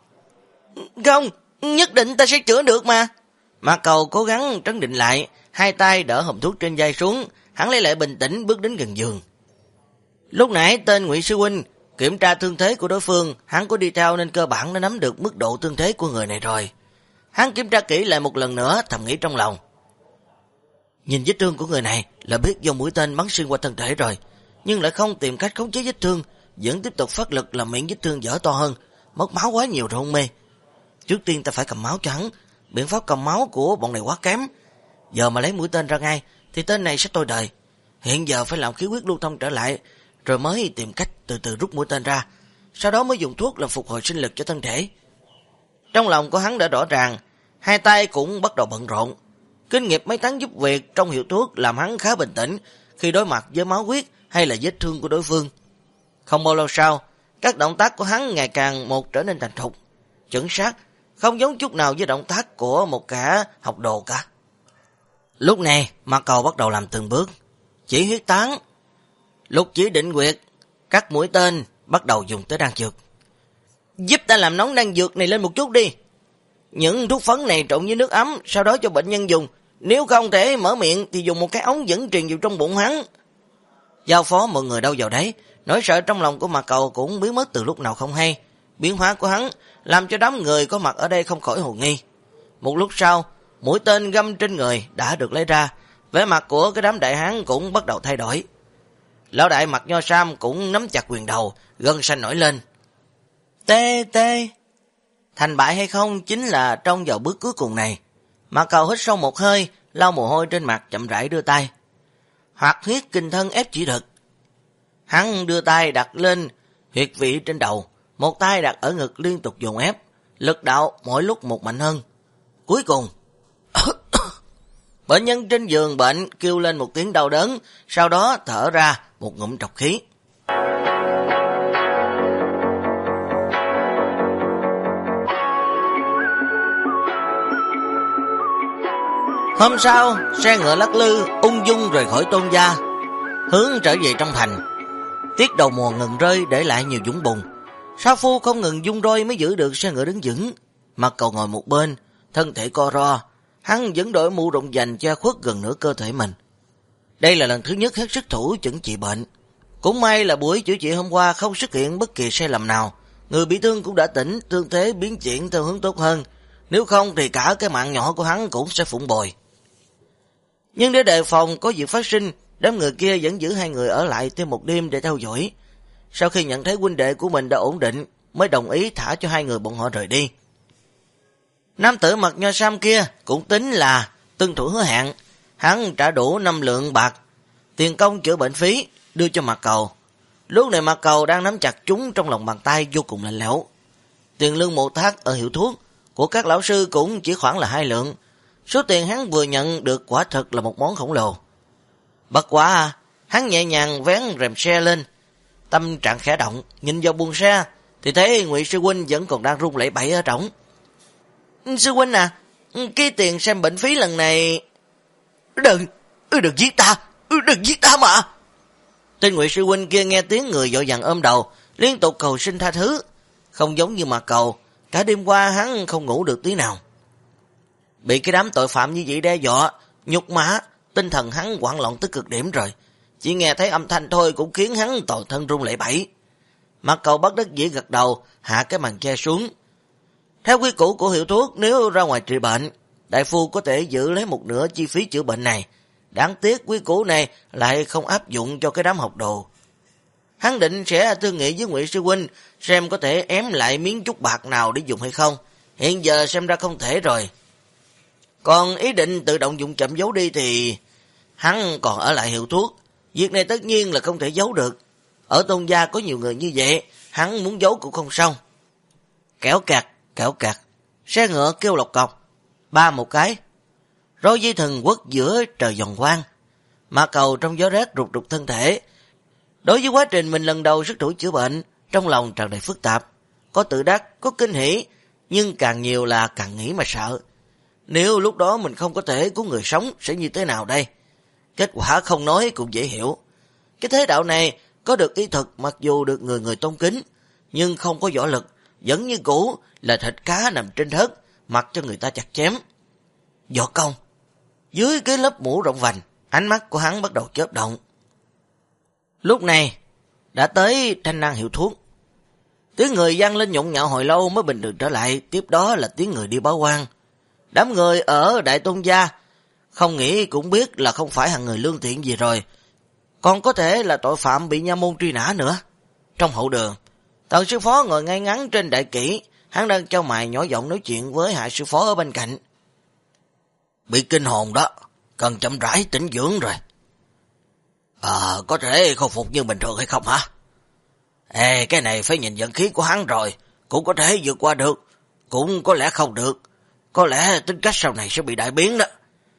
Không, nhất định ta sẽ chữa được mà. Mạc Cầu cố gắng trấn định lại, hai tay đỡ hòm thuốc trên vai xuống, hắn lấy lại bình tĩnh bước đến gần giường. Lúc nãy tên Ngụy Sư huynh kiểm tra thương thế của đối phương, hắn có đi theo nên cơ bản đã nắm được mức độ thương thế của người này rồi. Hắn kiểm tra kỹ lại một lần nữa, thầm nghĩ trong lòng. Nhìn vết thương của người này là biết do mũi tên bắn xuyên qua thân thể rồi, nhưng lại không tìm cách khống chế vết thương, vẫn tiếp tục phát lực làm miệng vết thương dở to hơn, mất máu quá nhiều rồi hôn mê. Trước tiên ta phải cầm máu cho hắn, biện pháp cầm máu của bọn này quá kém. Giờ mà lấy mũi tên ra ngay thì tên này sẽ tôi đời. Hiện giờ phải làm khí huyết lưu thông trở lại, rồi mới tìm cách từ từ rút mũi tên ra, sau đó mới dùng thuốc làm phục hồi sinh lực cho thân thể. Trong lòng của hắn đã rõ ràng, hai tay cũng bắt đầu bận rộn. Kinh nghiệm mấy tháng giúp việc trong hiệu thuốc làm hắn khá bình tĩnh khi đối mặt với máu huyết hay là vết thương của đối phương. Không bao lâu sau, các động tác của hắn ngày càng một trở nên thành thục, chuẩn xác, không giống chút nào với động tác của một kẻ học đồ cả. Lúc này, Mạc Cầu bắt đầu làm từng bước. Chỉ huyết tán, lục chỉ định quyệt, các mũi tên bắt đầu dùng tới đan dược. Giúp ta làm nóng đan dược này lên một chút đi. Những thuốc phấn này trộn với nước ấm, sau đó cho bệnh nhân dùng. Nếu không thể mở miệng thì dùng một cái ống dẫn truyền vào trong bụng hắn. Giao phó mọi người đâu vào đấy, nỗi sợ trong lòng của Mạc Cầu cũng biến mất từ lúc nào không hay. Biến hóa của hắn làm cho đám người có mặt ở đây không khỏi hồ nghi. Một lúc sau, mũi tên găm trên người đã được lấy ra, vẻ mặt của cái đám đại hán cũng bắt đầu thay đổi. Lão đại mặt nho sam cũng nắm chặt quyền đầu, gân xanh nổi lên. Tê, thành bại hay không chính là trong vào bước cuối cùng này. Mạc Cầu hít sâu một hơi, lau mồ hôi trên mặt, chậm rãi đưa tay. Hoạt huyết kinh thân ép chỉ thực. Hắn đưa tay đặt lên huyệt vị trên đầu, một tay đặt ở ngực liên tục dồn ép, lực đạo mỗi lúc một mạnh hơn. Cuối cùng, bệnh nhân trên giường bệnh kêu lên một tiếng đau đớn, sau đó thở ra một ngụm trọc khí. Hôm sau, xe ngựa lắc lư, ung dung rời khỏi Tôn gia, hướng trở về trong thành. Tiết đầu mùa ngừng rơi để lại nhiều dũng bùn. Sa Phu không ngừng dung roi mới giữ được xe ngựa đứng vững. Mạc Cầu ngồi một bên, thân thể co ro, hắn vẫn đội mũ rộng vành che khuất gần nửa cơ thể mình. Đây là lần thứ nhất hết sức thủ chẩn trị bệnh. Cũng may là buổi chữa trị hôm qua không xuất hiện bất kỳ sai lầm nào. Người bị thương cũng đã tỉnh, thương thế biến chuyển theo hướng tốt hơn. Nếu không thì cả cái mạng nhỏ của hắn cũng sẽ phụng bồi. Nhưng để đề phòng có việc phát sinh, đám người kia vẫn giữ hai người ở lại thêm một đêm để theo dõi. Sau khi nhận thấy huynh đệ của mình đã ổn định, mới đồng ý thả cho hai người bọn họ rời đi. Nam tử mặt nho sam kia cũng tính là tuân thủ hứa hẹn, hắn trả đủ 5 lượng bạc, tiền công chữa bệnh phí, đưa cho Mạc Cầu. Lúc này Mạc Cầu đang nắm chặt chúng trong lòng bàn tay vô cùng lạnh lẽo. Tiền lương một thác ở hiệu thuốc của các lão sư cũng chỉ khoảng là 2 lượng. Số tiền hắn vừa nhận được quả thật là một món khổng lồ. Bất quá, hắn nhẹ nhàng vén rèm xe lên, tâm trạng khẽ động, nhìn vào buồng xe thì thấy Ngụy sư huynh vẫn còn đang run lẩy bẩy ở trỏng. Sư huynh à, cái tiền xem bệnh phí lần này... Đừng giết ta, đừng giết ta mà. Tên Ngụy sư huynh kia nghe tiếng người vội vàng ôm đầu, liên tục cầu xin tha thứ. Không giống như Mạc Cầu, cả đêm qua hắn không ngủ được tí nào. Bị cái đám tội phạm như vậy đe dọa, nhục mã, tinh thần hắn hoảng loạn tới cực điểm rồi. Chỉ nghe thấy âm thanh thôi cũng khiến hắn toàn thân run lẩy bẩy. Mạc Cầu bất đắc dĩ gật đầu, hạ cái màn che xuống. Theo quy củ của hiệu thuốc, nếu ra ngoài trị bệnh, đại phu có thể giữ lấy một nửa chi phí chữa bệnh này. Đáng tiếc quy củ này lại không áp dụng cho cái đám học đồ. Hắn định sẽ thương nghị với Ngụy sư huynh xem có thể ém lại miếng chút bạc nào để dùng hay không. Hiện giờ xem ra không thể rồi. Còn ý định tự động dùng chậm giấu đi thì hắn còn ở lại hiệu thuốc. Việc này tất nhiên là không thể giấu được. Ở Tôn gia có nhiều người như vậy, hắn muốn giấu cũng không xong. Kéo cạc, xe ngựa kêu lộc cọc, ba một cái. Roi dây thừng quất giữa trời giòn quang. Mạc Cầu trong gió rét rụt rụt thân thể. Đối với quá trình mình lần đầu xuất thủ chữa bệnh, trong lòng tràn đầy phức tạp. Có tự đắc, có kinh hỉ, nhưng càng nhiều là càng nghĩ mà sợ. Nếu lúc đó mình không có thể cứu người sống sẽ như thế nào đây? Kết quả không nói cũng dễ hiểu. Cái thế đạo này có được ý thuật mặc dù được người người tôn kính, nhưng không có võ lực, vẫn như cũ là thịt cá nằm trên thớt, mặc cho người ta chặt chém. Võ công. Dưới cái lớp mũ rộng vành, ánh mắt của hắn bắt đầu chớp động. Lúc này, đã tới Thanh Năng hiệu thuốc. Tiếng người vang lên nhộn nhạo hồi lâu mới bình thường trở lại, tiếp đó là tiếng người đi báo quan. Đám người ở Đại Tôn gia không nghĩ cũng biết là không phải hạng người lương thiện gì rồi, còn có thể là tội phạm bị nha môn truy nã nữa. Trong hậu đường, Tần sư phó ngồi ngay ngắn trên đại kỷ, hắn đang chau mày nhỏ giọng nói chuyện với Hạ sư phó ở bên cạnh. Bị kinh hồn đó, cần chậm rãi tĩnh dưỡng rồi. Có thể khôi phục như bình thường hay không hả? Cái này phải nhìn vận khí của hắn rồi, cũng có thể vượt qua được, cũng có lẽ không được. Có lẽ tính cách sau này sẽ bị đại biến đó.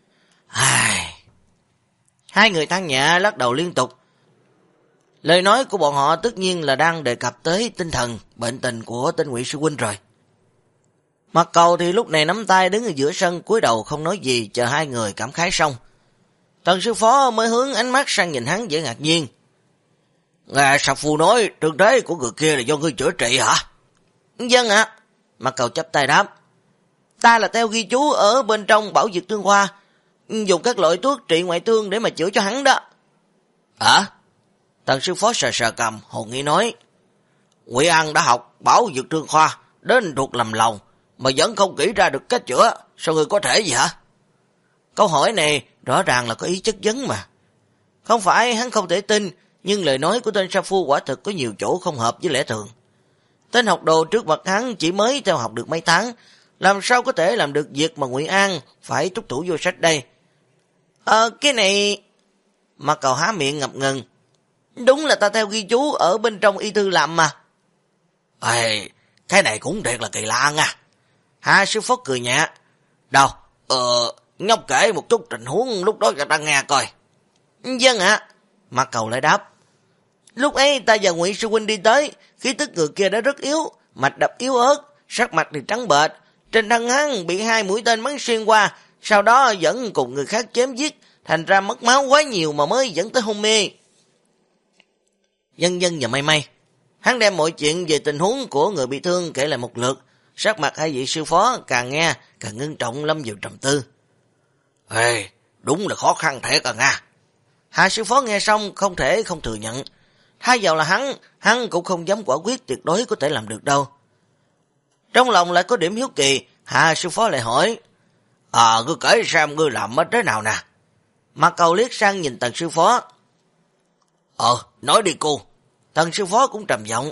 Hai người than nhẹ lắc đầu liên tục. Lời nói của bọn họ tất nhiên là đang đề cập tới tinh thần, bệnh tình của tên Ngụy sư huynh rồi. Mặt Cầu thì lúc này nắm tay đứng ở giữa sân cúi đầu không nói gì, chờ hai người cảm khái xong. Tần sư phó mới hướng ánh mắt sang nhìn hắn vẻ ngạc nhiên. Nghe Sa Phu nói trương thế của người kia là do ngươi chữa trị hả? Vâng ạ. Mặt Cầu chắp tay đáp. Ta là theo ghi chú ở bên trong Bảo Dược Tương Hoa, dùng các loại thuốc trị ngoại thương để mà chữa cho hắn đó. Hả? Tần sư phó sờ sờ cầm, hồn nghi nói. Ngụy An đã học Bảo Dược Tương Khoa đến thuộc lầm lòng, mà vẫn không nghĩ ra được cách chữa, sao ngươi có thể gì hả? Câu hỏi này rõ ràng là có ý chất vấn mà. Không phải hắn không thể tin, nhưng lời nói của tên Sa Phu quả thực có nhiều chỗ không hợp với lẽ thường. Tên học đồ trước mặt hắn chỉ mới theo học được mấy tháng, làm sao có thể làm được việc mà Ngụy An phải túc thủ vô sách đây? Cái này... Mặt Cầu há miệng ngập ngừng. Đúng là ta theo ghi chú ở bên trong y thư làm mà. Cái này cũng thiệt là kỳ lạ nha. Hạ sư phó cười nhẹ. Đâu, nhóc kể một chút tình huống lúc đó cho ta nghe coi. Vâng ạ. Mặt Cầu lại đáp. Lúc ấy ta và Ngụy sư huynh đi tới, khí tức người kia đã rất yếu, mạch đập yếu ớt, sắc mặt thì trắng bệch, trên thân hắn bị 2 mũi tên bắn xuyên qua, sau đó vẫn cùng người khác chém giết, thành ra mất máu quá nhiều mà mới dẫn tới hôn mê. Dân và may, hắn đem mọi chuyện về tình huống của người bị thương kể lại một lượt, sắc mặt hai vị sư phó càng nghe càng ngưng trọng lâm vào trầm tư. Đúng là khó khăn thiệt à nha. Hạ sư phó nghe xong không thể không thừa nhận. Thay vào là hắn cũng không dám quả quyết tuyệt đối có thể làm được đâu. Trong lòng lại có điểm hiếu kỳ, Hạ sư phó lại hỏi. Ngươi kể xem ngươi làm thế nào nè. Mặt Cầu liếc sang nhìn Tần sư phó. Nói đi cô. Tần sư phó cũng trầm giọng.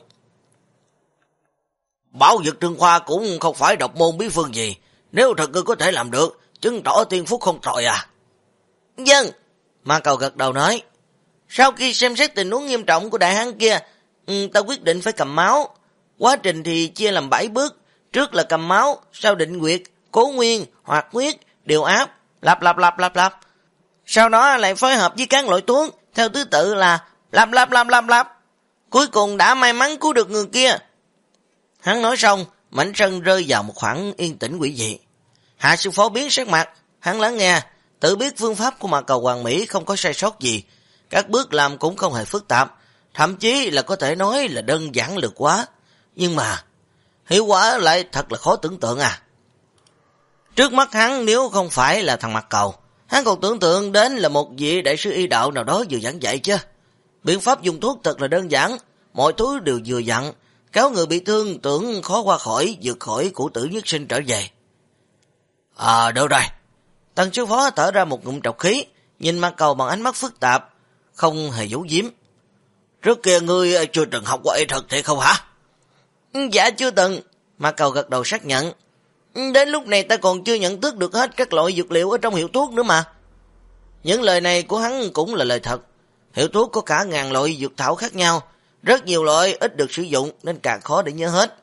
Bảo Dược Tương Khoa cũng không phải độc môn bí phương gì. Nếu thật ngươi có thể làm được, chứng tỏ tiên phúc không trội à. Vâng. Mặt Cầu gật đầu nói. Sau khi xem xét tình huống nghiêm trọng của đại hán kia, ta quyết định phải cầm máu. Quá trình thì chia làm 7 bước. Trước là cầm máu, sau định nguyệt, cố nguyên, hoạt huyết, điều áp, lặp. Sau đó lại phối hợp với các loại thuốc, theo thứ tự là lặp. Cuối cùng đã may mắn cứu được người kia. Hắn nói xong, mảnh sân rơi vào một khoảng yên tĩnh quỷ dị. Hạ sư phó biến sắc mặt, hắn lắng nghe, tự biết phương pháp của Mạc Cầu Hoàng Mỹ không có sai sót gì. Các bước làm cũng không hề phức tạp, thậm chí là có thể nói là đơn giản lược quá. Nhưng mà, hiệu quả lại thật là khó tưởng tượng à. Trước mắt hắn nếu không phải là thằng Mạc Cầu, hắn còn tưởng tượng đến là một vị đại sư y đạo nào đó vừa giảng dạy chứ. Biện pháp dùng thuốc thật là đơn giản, mọi thứ đều vừa dặn, kéo người bị thương tưởng khó qua khỏi, vượt khỏi cửu tử nhất sinh trở về. Đâu rồi. Tần sư phó thở ra một ngụm trọc khí, nhìn Mạc Cầu bằng ánh mắt phức tạp, không hề giấu giếm. Trước kia ngươi chưa từng học qua y thuật thì không hả? Dạ chưa từng. Mạc Cầu gật đầu xác nhận. Đến lúc này ta còn chưa nhận thức được hết các loại dược liệu ở trong hiệu thuốc nữa mà. Những lời này của hắn cũng là lời thật. Hiệu thuốc có cả ngàn loại dược thảo khác nhau, rất nhiều loại ít được sử dụng nên càng khó để nhớ hết.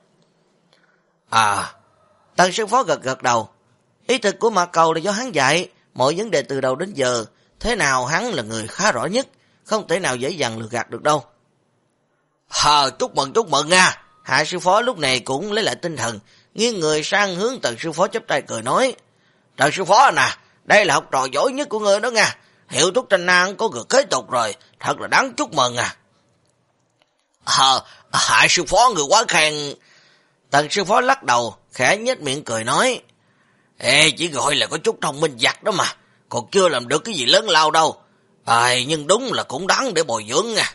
Tần sư phó gật đầu. Ý thực của Mạc Cầu là do hắn dạy, mọi vấn đề từ đầu đến giờ, thế nào hắn là người khá rõ nhất, không thể nào dễ dàng lừa gạt được đâu. Chúc mừng nha. Hạ sư phó lúc này cũng lấy lại tinh thần, nghiêng người sang hướng Tần sư phó chắp tay cười nói. Tần sư phó nè, đây là học trò giỏi nhất của ngươi đó nha. Hiệu thuốc Tranh An có người kế tục rồi, thật là đáng chúc mừng à. Hạ sư phó người quá khen. Tần sư phó lắc đầu, khẽ nhếch miệng cười nói. Chỉ gọi là có chút thông minh giặt đó mà, còn chưa làm được cái gì lớn lao đâu. Nhưng đúng là cũng đáng để bồi dưỡng nha.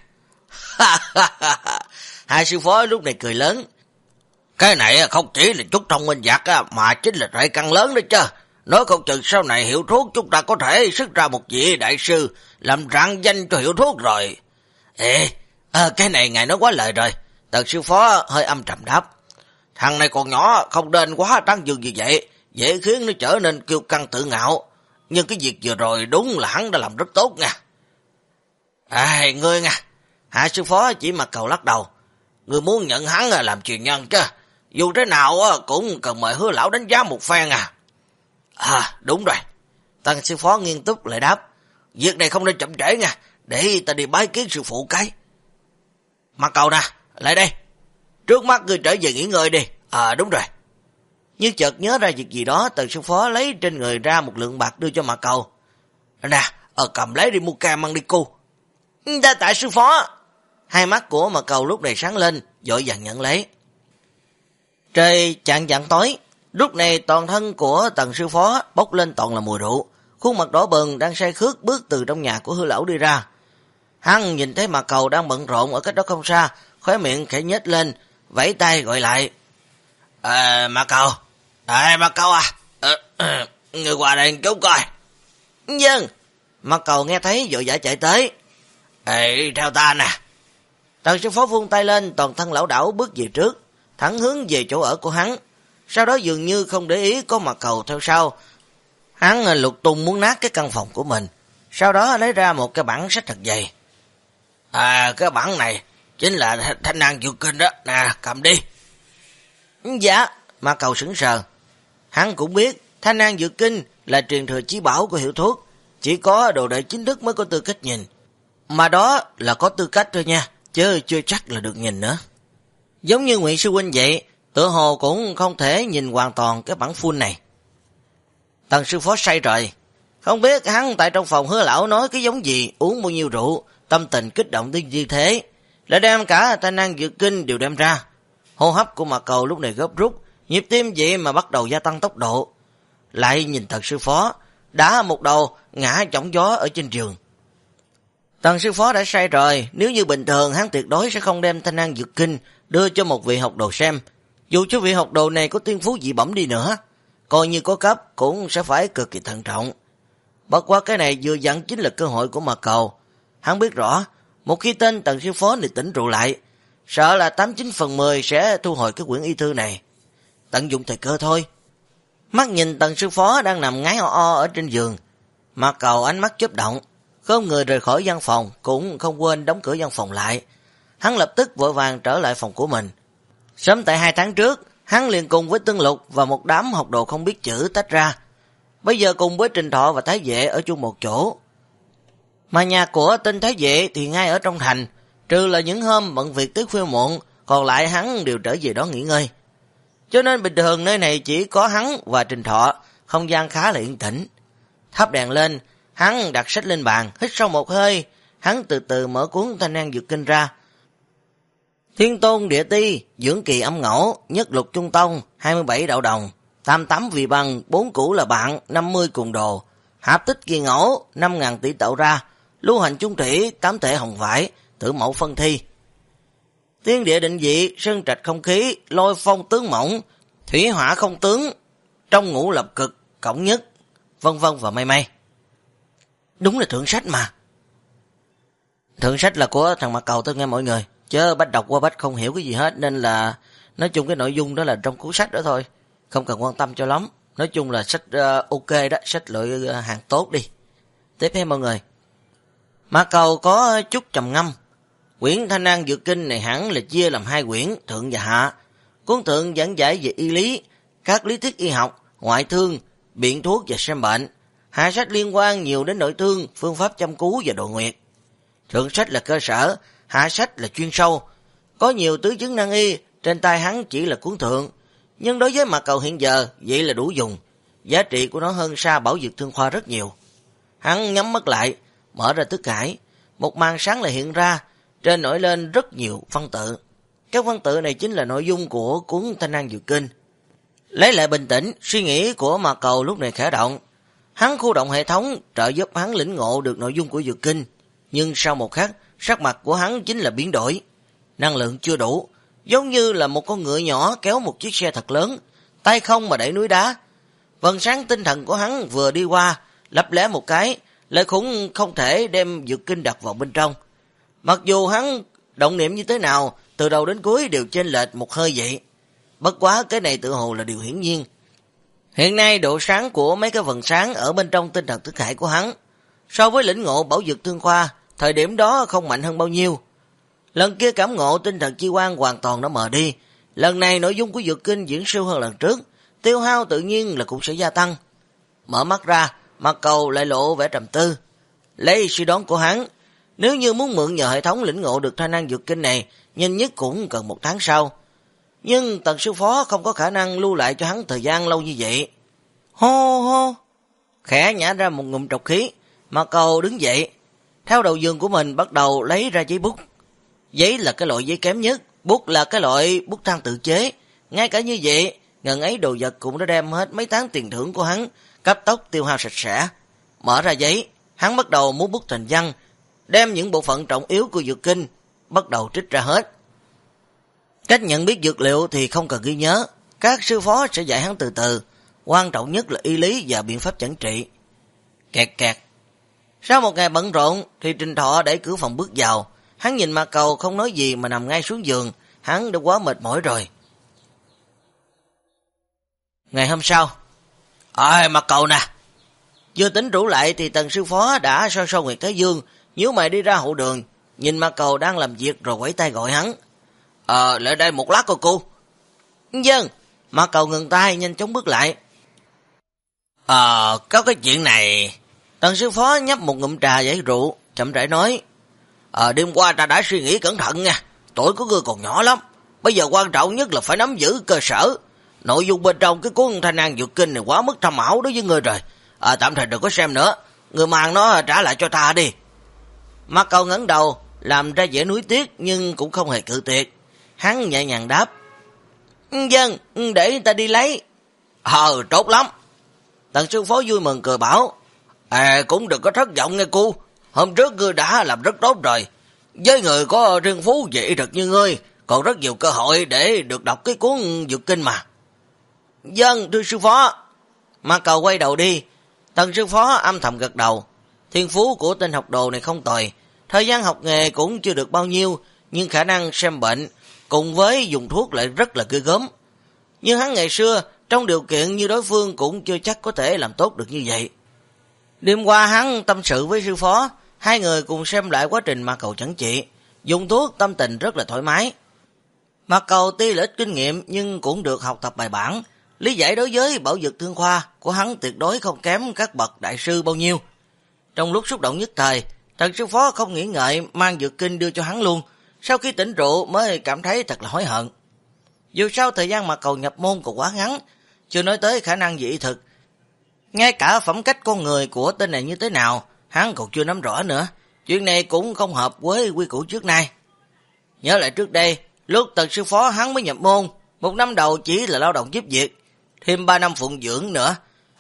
Hai sư phó lúc này cười lớn. Cái này không chỉ là chút thông minh giặt mà chính là trại căn lớn đó chứ. Nói không chừng sau này hiệu thuốc chúng ta có thể xuất ra một vị đại sư làm rạng danh cho hiệu thuốc rồi. Cái này ngài nói quá lời rồi. Tần sư phó hơi âm trầm đáp. Thằng này còn nhỏ, không nên quá tráng dương như vậy, dễ khiến nó trở nên kiêu căng tự ngạo. Nhưng cái việc vừa rồi đúng là hắn đã làm rất tốt nha. Ngươi nha. Hạ sư phó chỉ Mạc Cầu lắc đầu. Ngươi muốn nhận hắn làm truyền nhân chứ. Dù thế nào cũng cần mời Hứa lão đánh giá một phen à. Đúng rồi. Tần sư phó nghiêm túc lại đáp. Việc này không nên chậm trễ nha, để ta đi bái kiến sư phụ cái. Mạc Cầu nè, lại đây. Trước mắt ngươi trở về nghỉ ngơi đi. Đúng rồi. Như chợt nhớ ra việc gì đó, Tần sư phó lấy trên người ra một lượng bạc đưa cho Mạc Cầu. Nè, cầm lấy đi mua cam ăn đi cô. Đa tạ sư phó. Hai mắt của Mạc Cầu lúc này sáng lên, vội vàng nhận lấy. Trời chạng vạng tối, lúc này toàn thân của Tần sư phó bốc lên toàn là mùi rượu. Khuôn mặt đỏ bừng đang say khướt bước từ trong nhà của Hư lão đi ra. Hắn nhìn thấy Mạc Cầu đang bận rộn ở cách đó không xa, khóe miệng khẽ nhếch lên, vẫy tay gọi lại. Mạc Cầu. Mạc Cầu à. Người qua đây cứu coi. Vâng. Mạc Cầu nghe thấy vội vã chạy tới. Theo ta nè. Tần sư phó vung tay lên, toàn thân lão đảo bước về trước, thẳng hướng về chỗ ở của hắn. Sau đó dường như không để ý có Mạc Cầu theo sau. Hắn lục tung muốn nát cái căn phòng của mình, sau đó lấy ra một cái bản sách thật dày. Cái bản này chính là Thanh Năng Dược Kinh đó, nè, cầm đi. Dạ. Mạc Cầu sững sờ. Hắn cũng biết Thanh Năng Dược Kinh là truyền thừa chí bảo của hiệu thuốc, chỉ có đồ đệ chính thức mới có tư cách nhìn. Mà đó là có tư cách thôi nha, chứ chưa chắc là được nhìn nữa. Giống như Ngụy sư huynh vậy, tựa hồ cũng không thể nhìn hoàn toàn cái bản full này. Tần sư phó say rồi, không biết hắn tại trong phòng Hứa lão nói cái giống gì, uống bao nhiêu rượu, tâm tình kích động đến như thế, lại đem cả Thanh Năng Dược Kinh đều đem ra. Hô hấp của Mạc Cầu lúc này gấp rút, nhịp tim vậy mà bắt đầu gia tăng tốc độ. Lại nhìn Tần sư phó, đã một đầu ngã chỏng gió ở trên giường. Tần sư phó đã say rồi, nếu như bình thường hắn tuyệt đối sẽ không đem Thanh Năng Dược Kinh đưa cho một vị học đồ xem. Dù cho vị học đồ này có tiên phú dị bẩm đi nữa, coi như có cấp cũng sẽ phải cực kỳ thận trọng. Bất quá cái này vừa dặn chính là cơ hội của Mạc Cầu. Hắn biết rõ, một khi tên Tần sư phó này tỉnh rượu lại, sợ là 89/10 sẽ thu hồi cái quyển y thư này. Tận dụng thời cơ thôi. Mắt nhìn Tần sư phó đang nằm ngáy ở trên giường, Mạc Cầu ánh mắt chớp động, không người rời khỏi văn phòng, cũng không quên đóng cửa văn phòng lại. Hắn lập tức vội vàng trở lại phòng của mình. Sớm tại 2 tháng trước, hắn liền cùng với Tương Lục và một đám học đồ không biết chữ tách ra. Bây giờ cùng với Trình Thọ và Thái Vệ ở chung một chỗ. Mà nhà của tên Thái Vệ thì ngay ở trong thành, trừ là những hôm bận việc tới khuya muộn, còn lại hắn đều trở về đó nghỉ ngơi. Cho nên bình thường nơi này chỉ có hắn và Trình Thọ, không gian khá là yên tĩnh. Thắp đèn lên, hắn đặt sách lên bàn, hít sâu một hơi, hắn từ từ mở cuốn Thanh Năng Dược Kinh ra. Thiên Tôn Địa Ti, Dưỡng Kỳ Âm Ngẫu, Nhất Lục Trung Tông, 27 đạo đồng, Tam Tám Vì Bằng, 4 cũ là bạn, 50 cùng đồ, Hạp Tích Kỳ Ngẫu, 5.000 tỷ tạo ra, Lưu Hành Trung Thủy, 8 thể hồng vải, Tử Mẫu Phân Thi. Thiên Địa Định Vị, Sơn Trạch Không Khí, Lôi Phong Tướng Mỏng, Thủy Hỏa Không Tướng, Trong Ngũ Lập Cực, Cổng Nhất, vân vân và mây mây. Đúng là thượng sách mà. Thượng sách là của thằng Mạc Cầu tôi nghe mọi người, chứ Bách đọc qua Bách không hiểu cái gì hết, nên là nói chung cái nội dung đó là trong cuốn sách đó thôi, không cần quan tâm cho lắm. Nói chung là sách ok đó, sách loại hàng tốt đi. Tiếp theo mọi người. Mạc Cầu có chút trầm ngâm. Quyển Thanh Năng Dược Kinh này hẳn là chia làm 2 quyển, thượng và hạ. Cuốn thượng giảng giải về y lý, các lý thuyết y học, ngoại thương, biện thuốc và xem bệnh. Hạ sách liên quan nhiều đến nội thương, phương pháp chăm cứu và độ nguyệt. Thượng sách là cơ sở, hạ sách là chuyên sâu. Có nhiều tứ chứng năng y, trên tay hắn chỉ là cuốn thượng. Nhưng đối với Mạc Cầu hiện giờ, vậy là đủ dùng. Giá trị của nó hơn xa Bảo Dược Thương Khoa rất nhiều. Hắn nhắm mắt lại, mở ra thức hải. Một màn sáng lại hiện ra, trên nổi lên rất nhiều văn tự. Các văn tự này chính là nội dung của cuốn Thanh Năng Dược Kinh. Lấy lại bình tĩnh, suy nghĩ của Mạc Cầu lúc này khởi động. Hắn khu động hệ thống trợ giúp hắn lĩnh ngộ được nội dung của Dược Kinh. Nhưng sau một khắc, sắc mặt của hắn chính là biến đổi. Năng lượng chưa đủ, giống như là một con ngựa nhỏ kéo một chiếc xe thật lớn, tay không mà đẩy núi đá. Vầng sáng tinh thần của hắn vừa đi qua, lấp lé một cái, lại cũng không thể đem Dược Kinh đặt vào bên trong. Mặc dù hắn động niệm như thế nào, từ đầu đến cuối đều chênh lệch một hơi vậy. Bất quá cái này tự hồ là điều hiển nhiên. Hiện nay độ sáng của mấy cái vầng sáng ở bên trong tinh thần thức hải của hắn, so với lĩnh ngộ Bảo Dược Thương Khoa, thời điểm đó không mạnh hơn bao nhiêu. Lần kia cảm ngộ tinh thần chi quan hoàn toàn đã mờ đi. Lần này nội dung của Dược Kinh diễn siêu hơn lần trước, tiêu hao tự nhiên là cũng sẽ gia tăng. Mở mắt ra, Mạc Cầu lại lộ vẻ trầm tư. Lấy suy đoán của hắn, nếu như muốn mượn nhờ hệ thống lĩnh ngộ được Thanh Năng Dược Kinh này, nhanh nhất cũng cần 1 tháng sau. Nhưng Tần sư phó không có khả năng lưu lại cho hắn thời gian lâu như vậy. Hô hô, khẽ nhả ra một ngụm trọc khí, Mạc Cầu đứng dậy, theo đầu giường của mình bắt đầu lấy ra giấy bút. Giấy là cái loại giấy kém nhất, bút là cái loại bút than tự chế. Ngay cả như vậy, ngần ấy đồ vật cũng đã đem hết mấy tháng tiền thưởng của hắn, cấp tốc tiêu hao sạch sẽ. Mở ra giấy, hắn bắt đầu múa bút thành văn, đem những bộ phận trọng yếu của dược kinh bắt đầu trích ra hết. Cách nhận biết dược liệu thì không cần ghi nhớ, các sư phó sẽ dạy hắn từ từ, quan trọng nhất là y lý và biện pháp chẩn trị. Kẹt kẹt. Sau một ngày bận rộn thì Trình Thọ đẩy cửa phòng bước vào, hắn nhìn Mạc Cầu không nói gì mà nằm ngay xuống giường, hắn đã quá mệt mỏi rồi. Ngày hôm sau, Mạc Cầu nè. Vừa tính rủ lại thì Tần sư phó đã so Nguyệt Thái Dương, nhíu mày đi ra hậu đường, nhìn Mạc Cầu đang làm việc rồi quẩy tay gọi hắn. Lại đây một lát cô. Vâng. Mạc Cầu ngừng tay nhanh chóng bước lại. Có cái chuyện này. Tần sư phó nhấp một ngụm trà giải rượu, chậm rãi nói. Đêm qua ta đã suy nghĩ cẩn thận nha, tuổi của ngươi còn nhỏ lắm, bây giờ quan trọng nhất là phải nắm giữ cơ sở. Nội dung bên trong cái cuốn Thanh An Dược Kinh này quá mức tham ảo đối với ngươi rồi. Tạm thời đừng có xem nữa, ngươi mang nó trả lại cho ta đi. Mạc Cầu ngẩng đầu, làm ra vẻ nuối tiếc nhưng cũng không hề cự tuyệt. Hắn nhẹ nhàng đáp. Vâng, để ta đi lấy. Tốt lắm. Tần sư phó vui mừng cười bảo. Cũng đừng có thất vọng nghe cô. Hôm trước ngươi đã làm rất tốt rồi. Với người có thiên phú vậy thật như ngươi, còn rất nhiều cơ hội để được đọc cái cuốn Dược Kinh mà. Vâng, thưa sư phó. Mạc Cầu quay đầu đi. Tần sư phó âm thầm gật đầu. Thiên phú của tên học đồ này không tồi. Thời gian học nghề cũng chưa được bao nhiêu, nhưng khả năng xem bệnh cùng với dùng thuốc lại rất là ghê gớm. Nhưng hắn ngày xưa, trong điều kiện như đối phương cũng chưa chắc có thể làm tốt được như vậy. Đêm qua hắn tâm sự với sư phó, hai người cùng xem lại quá trình Mạc Cầu chẩn trị, dùng thuốc tâm tình rất là thoải mái. Mạc Cầu tuy là ít kinh nghiệm nhưng cũng được học tập bài bản, lý giải đối với bảo dược thương khoa của hắn tuyệt đối không kém các bậc đại sư bao nhiêu. Trong lúc xúc động nhất thời, Tần sư phó không nghĩ ngợi mang dược kinh đưa cho hắn luôn, sau khi tỉnh rượu mới cảm thấy thật là hối hận. Dù sao thời gian Mạc Cầu nhập môn còn quá ngắn, chưa nói tới khả năng dị thực. Ngay cả phẩm cách con người của tên này như thế nào, hắn còn chưa nắm rõ nữa. Chuyện này cũng không hợp với quy củ trước nay. Nhớ lại trước đây, lúc Tần sư phó hắn mới nhập môn, một năm đầu chỉ là lao động giúp việc, thêm 3 năm phụng dưỡng nữa.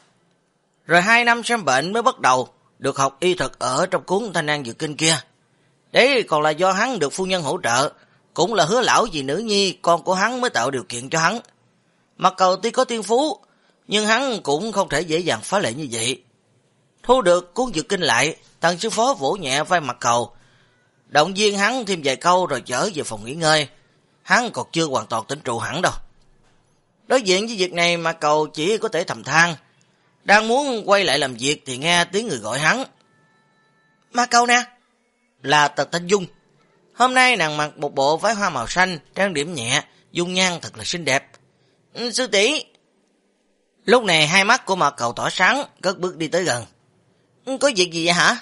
Rồi 2 năm xem bệnh mới bắt đầu được học y thuật ở trong cuốn Thanh An Dược Kinh kia. Đấy còn là do hắn được phu nhân hỗ trợ, cũng là Hứa lão vì nữ nhi con của hắn mới tạo điều kiện cho hắn. Mặc Cầu tuy có tiên phú, nhưng hắn cũng không thể dễ dàng phá lệ như vậy. Thu được cuốn Dược Kinh lại, Tần sư phó vỗ nhẹ vai Mặc Cầu, động viên hắn thêm vài câu rồi trở về phòng nghỉ ngơi. Hắn còn chưa hoàn toàn tỉnh trụ hẳn đâu. Đối diện với việc này Mặc Cầu chỉ có thể thầm than. Đang muốn quay lại làm việc thì nghe tiếng người gọi hắn. Mặc Cầu nè. Là Tần Thanh Dung. Hôm nay nàng mặc một bộ váy hoa màu xanh, trang điểm nhẹ, dung nhan thật là xinh đẹp. Sư tỷ. Lúc này hai mắt của Mạc Cầu tỏa sáng, cất bước đi tới gần. Có việc gì vậy hả?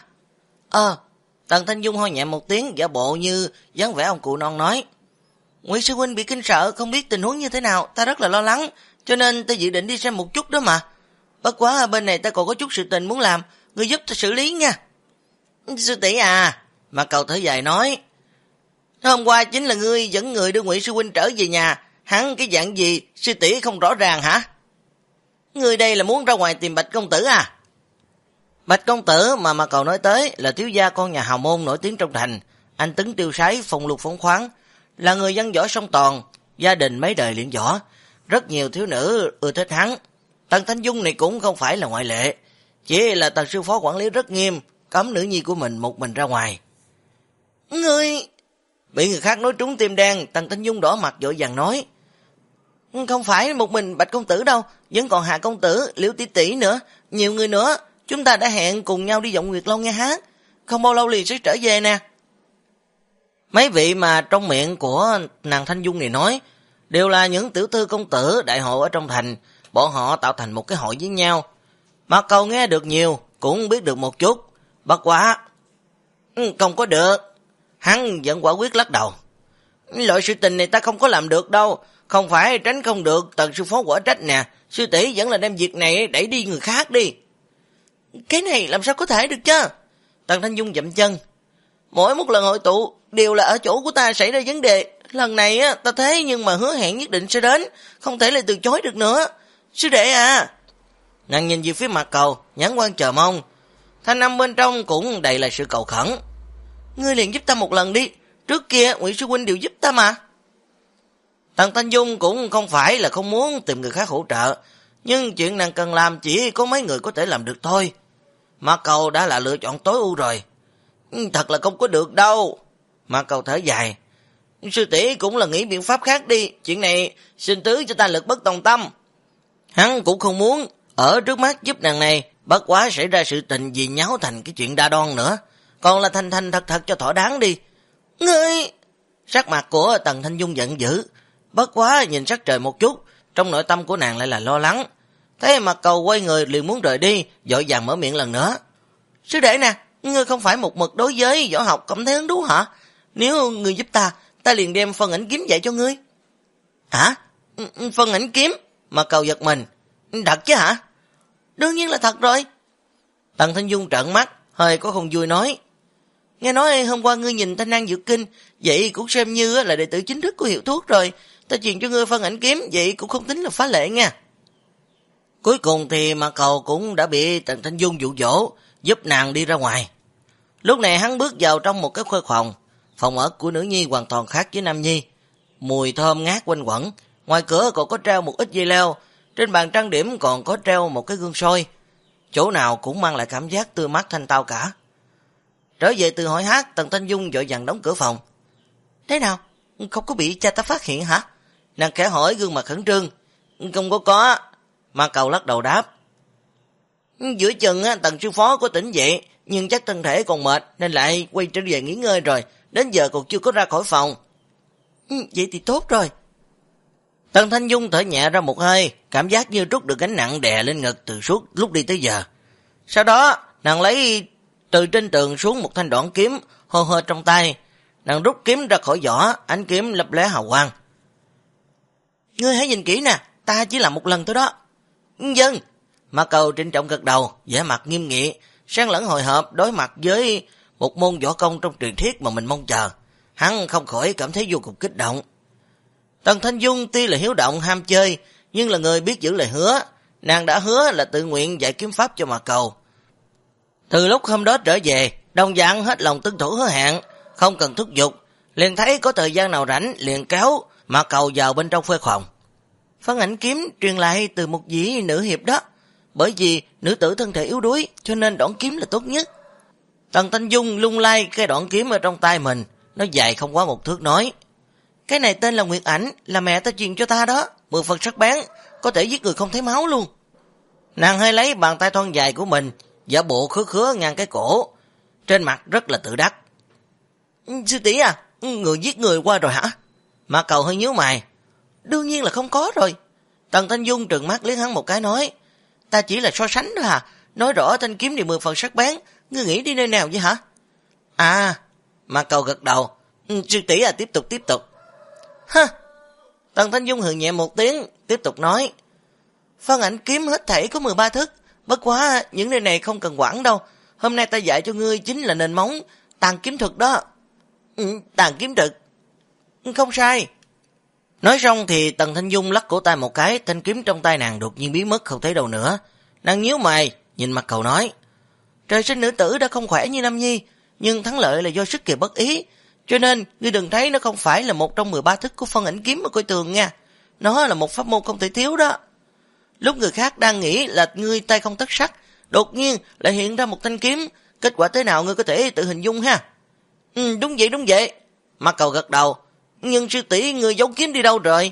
Tần Thanh Dung ho nhẹ một tiếng, giả bộ như dáng vẻ ông cụ non nói. Ngụy sư huynh bị kinh sợ, không biết tình huống như thế nào, ta rất là lo lắng, cho nên ta dự định đi xem một chút đó mà. Bất quá bên này ta còn có chút sự tình muốn làm, ngươi giúp ta xử lý nha. Sư tỷ à, Mạc Cầu thở dài nói. Hôm qua chính là ngươi dẫn người đưa Ngụy sư huynh trở về nhà, hắn cái dạng gì sư tỷ không rõ ràng hả? Ngươi đây là muốn ra ngoài tìm Bạch công tử à? Bạch công tử mà Mạc Cầu nói tới là thiếu gia con nhà hào môn nổi tiếng trong thành, anh Tấn tiêu sái, phong lục phóng khoáng, là người văn võ song toàn, gia đình mấy đời luyện võ, rất nhiều thiếu nữ ưa thích hắn. Tần Thanh Dung này cũng không phải là ngoại lệ, chỉ là Tần sư phó quản lý rất nghiêm, cấm nữ nhi của mình một mình ra ngoài. Ngươi... Bị người khác nói trúng tim đen, Tần Thanh Dung đỏ mặt vội vàng nói. Không phải một mình Bạch công tử đâu, vẫn còn Hạ công tử, Liễu tỷ tỷ nữa, nhiều người nữa. Chúng ta đã hẹn cùng nhau đi vọng Nguyệt Lâu nghe hát, không bao lâu liền sẽ trở về nè. Mấy vị mà trong miệng của nàng Thanh Dung này nói, đều là những tiểu thư công tử đại hộ ở trong thành, bọn họ tạo thành một cái hội với nhau. Mạc Cầu nghe được nhiều, cũng biết được một chút, bất quá. Không có được. Hắn vẫn quả quyết lắc đầu. Loại sự tình này ta không có làm được đâu, Không phải tránh không được, Tần sư phó quả trách nè, sư tỷ vẫn là đem việc này đẩy đi người khác đi. Cái này làm sao có thể được chứ? Tần Thanh Dung dậm chân. Mỗi một lần hội tụ đều là ở chỗ của ta xảy ra vấn đề. Lần này á, ta thế nhưng mà hứa hẹn nhất định sẽ đến, không thể lại từ chối được nữa. Sư đệ à. Nàng nhìn về phía mặt cầu, nhãn quan chờ mong. Thanh âm bên trong cũng đầy là sự cầu khẩn. Ngươi liền giúp ta một lần đi, trước kia Ngụy sư huynh đều giúp ta mà. Tần Thanh Dung cũng không phải là không muốn tìm người khác hỗ trợ, nhưng chuyện nàng cần làm chỉ có mấy người có thể làm được thôi. Mạc Cầu đã là lựa chọn tối ưu rồi. Thật là không có được đâu. Mạc Cầu thở dài. Sư tỷ cũng là nghĩ biện pháp khác đi, chuyện này xin tứ cho ta lực bất tòng tâm. Hắn cũng không muốn ở trước mắt giúp nàng này, bất quá xảy ra sự tình gì nháo thành cái chuyện đa đoan nữa. Còn là thành thành thật thật cho thỏa đáng đi. Ngươi! Sắc mặt của Tần Thanh Dung giận dữ, bất quá nhìn sắc trời một chút, trong nội tâm của nàng lại là lo lắng. Thế Mạc Cầu quay người liền muốn rời đi, vội vàng mở miệng lần nữa. Sư đệ nè, ngươi không phải một mực đối với võ học cảm thấy hứng thú hả? Nếu ngươi giúp ta liền đem phân ảnh kiếm dạy cho ngươi. Hả? Phân ảnh kiếm? Mạc Cầu giật mình. Thật chứ hả? Đương nhiên là thật rồi. Tần Thanh Dung trợn mắt, hơi có không vui nói. Nghe nói hôm qua ngươi nhìn Thanh Năng Dược Kinh, vậy cũng xem như là đệ tử chính thức của hiệu thuốc rồi. Ta truyền cho ngươi phân ảnh kiếm, vậy cũng không tính là phá lệ nha. Cuối cùng thì Mạc Cầu cũng đã bị Tần Thanh Dung dụ dỗ, giúp nàng đi ra ngoài. Lúc này hắn bước vào trong một cái khuê phòng ở của nữ nhi hoàn toàn khác với nam nhi. Mùi thơm ngát quanh quẩn, ngoài cửa còn có treo một ít dây leo, trên bàn trang điểm còn có treo một cái gương soi. Chỗ nào cũng mang lại cảm giác tươi mát thanh tao cả. Trở về từ hội hát, Tần Thanh Dung vội vàng đóng cửa phòng. Thế nào? Không có bị cha ta phát hiện hả? Nàng khẽ hỏi gương mặt khẩn trương. Không có. Mạc Cầu lắc đầu đáp. Giữa chừng Tần sư phó có tỉnh dậy, nhưng chắc thân thể còn mệt nên lại quay trở về nghỉ ngơi rồi, đến giờ còn chưa có ra khỏi phòng. Vậy thì tốt rồi. Tần Thanh Dung thở nhẹ ra một hơi, cảm giác như trút được gánh nặng đè lên ngực từ suốt lúc đi tới giờ. Sau đó, nàng lấy từ trên tường xuống một thanh đoạn kiếm hơ hơ trong tay. Nàng rút kiếm ra khỏi vỏ, ánh kiếm lấp lóe hào quang. Ngươi hãy nhìn kỹ nè, ta chỉ làm một lần thôi đó. Dân. Mạc Cầu trịnh trọng gật đầu, vẻ mặt nghiêm nghị, xen lẫn hồi hộp đối mặt với một môn võ công trong truyền thuyết mà mình mong chờ. Hắn không khỏi cảm thấy vô cùng kích động. Tần Thanh Dung tuy là hiếu động ham chơi, nhưng là người biết giữ lời hứa. Nàng đã hứa là tự nguyện dạy kiếm pháp cho Mạc Cầu. Từ lúc hôm đó trở về, đồng dạng hết lòng tuân thủ hứa hẹn, không cần thúc giục, liền thấy có thời gian nào rảnh liền kéo Mạc Cầu vào bên trong phê phòng. Phân ảnh kiếm truyền lại từ một vị nữ hiệp đó, bởi vì nữ tử thân thể yếu đuối cho nên đoạn kiếm là tốt nhất. Tần Thanh Dung lung lay cái đoạn kiếm ở trong tay mình, nó dài không quá một thước nói. Cái này tên là Nguyệt Ảnh, là mẹ ta truyền cho ta đó, 10 phần sắc bén, có thể giết người không thấy máu luôn. Nàng hơi lấy bàn tay thon dài của mình, giả bộ khứa ngang cái cổ, trên mặt rất là tự đắc. Sư tỷ à, người giết người qua rồi hả? Mạc Cầu hơi nhíu mày. Đương nhiên là không có rồi. Tần Thanh Dung trừng mắt liếc hắn một cái nói. Ta chỉ là so sánh đó à, nói rõ thanh kiếm thì 10 phần sắc bén, ngươi nghĩ đi nơi nào vậy hả? À, Mạc Cầu gật đầu. Sư tỷ à, tiếp tục. Ha! Tần Thanh Dung hừ nhẹ một tiếng, tiếp tục nói. Phân ảnh kiếm hết thảy có 13 thức, bất quá những nơi này không cần quản đâu. Hôm nay ta dạy cho ngươi chính là nền móng tàn kiếm thuật đó. Tàn kiếm thuật. Không sai. Nói xong thì Tần Thanh Dung lắc cổ tay một cái, thanh kiếm trong tay nàng đột nhiên biến mất không thấy đâu nữa. Nàng nhíu mày, nhìn Mạc Cầu nói. Trời sinh nữ tử đã không khỏe như nam nhi, nhưng thắng lợi là do sức kỳ bất ý. Cho nên, ngươi đừng thấy nó không phải là một trong 13 thức của phân ảnh kiếm mà coi thường nha. Nó là một pháp môn không thể thiếu đó. Lúc người khác đang nghĩ là ngươi tay không tất sắc, đột nhiên lại hiện ra một thanh kiếm. Kết quả thế nào ngươi có thể tự hình dung ha? Đúng vậy. Mạc Cầu gật đầu. Nhưng sư tỷ người giấu kiếm đi đâu rồi?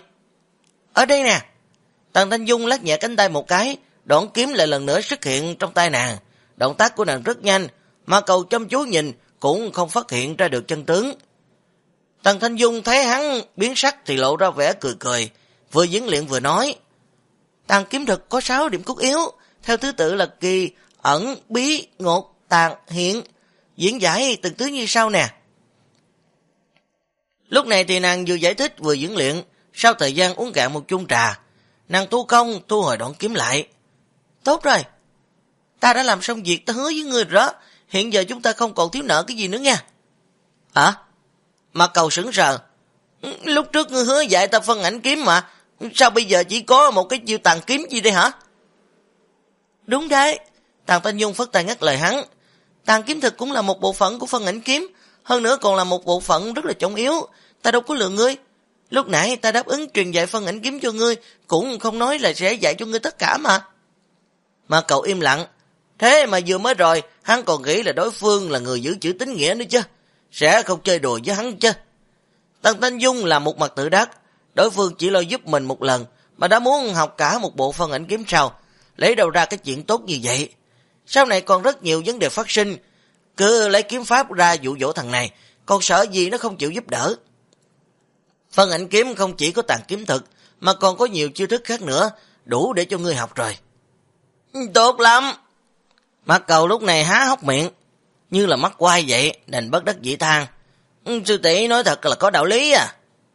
Ở đây nè. Tần Thanh Dung lắc nhẹ cánh tay một cái, đoạn kiếm lại lần nữa xuất hiện trong tay nàng. Động tác của nàng rất nhanh, Mạc Cầu chăm chú nhìn cũng không phát hiện ra được chân tướng. Tần Thanh Dung thấy hắn biến sắc thì lộ ra vẻ cười, vừa diễn luyện vừa nói. Tàn kiếm thuật có 6 điểm cốt yếu, theo thứ tự là kỳ, ẩn, bí, ngột, tàn, hiện. Diễn giải từng thứ như sau nè. Lúc này thì nàng vừa giải thích vừa diễn luyện, Sau thời gian uống cạn một chung trà, nàng tu công thu hồi đoạn kiếm lại. Tốt rồi, ta đã làm xong việc ta hứa với ngươi rồi đó, hiện giờ chúng ta không còn thiếu nợ cái gì nữa nha. Hả? Mạc Cầu sững sờ. Lúc trước ngươi hứa dạy ta phân ảnh kiếm mà, sao bây giờ chỉ có một cái chiêu tàn kiếm gì đây hả? Đúng đấy, Tàn Thanh Dung phất tay ngắt lời hắn. Tàn kiếm thực cũng là một bộ phận của phân ảnh kiếm, hơn nữa còn là một bộ phận rất là trọng yếu, ta đâu có lừa ngươi. Lúc nãy ta đáp ứng truyền dạy phân ảnh kiếm cho ngươi, cũng không nói là sẽ dạy cho ngươi tất cả mà. Mà cậu im lặng, thế mà vừa mới rồi, hắn còn nghĩ là đối phương là người giữ chữ tín nghĩa nữa chứ, sẽ không chơi đùa với hắn chứ. Tần Thanh Dung là một mặt tự đắc, đối phương chỉ lo giúp mình một lần, mà đã muốn học cả một bộ phân ảnh kiếm sao, lấy đâu ra cái chuyện tốt như vậy. Sau này còn rất nhiều vấn đề phát sinh, cứ lấy kiếm pháp ra dụ dỗ thằng này, còn sợ gì nó không chịu giúp đỡ. Phân ảnh kiếm không chỉ có tàn kiếm thực, mà còn có nhiều chiêu thức khác nữa, đủ để cho ngươi học rồi. Tốt lắm. Mạc Cầu lúc này há hốc miệng, như là mắt quay vậy, đành bất đắc dĩ than. Sư tỷ nói thật là có đạo lý à.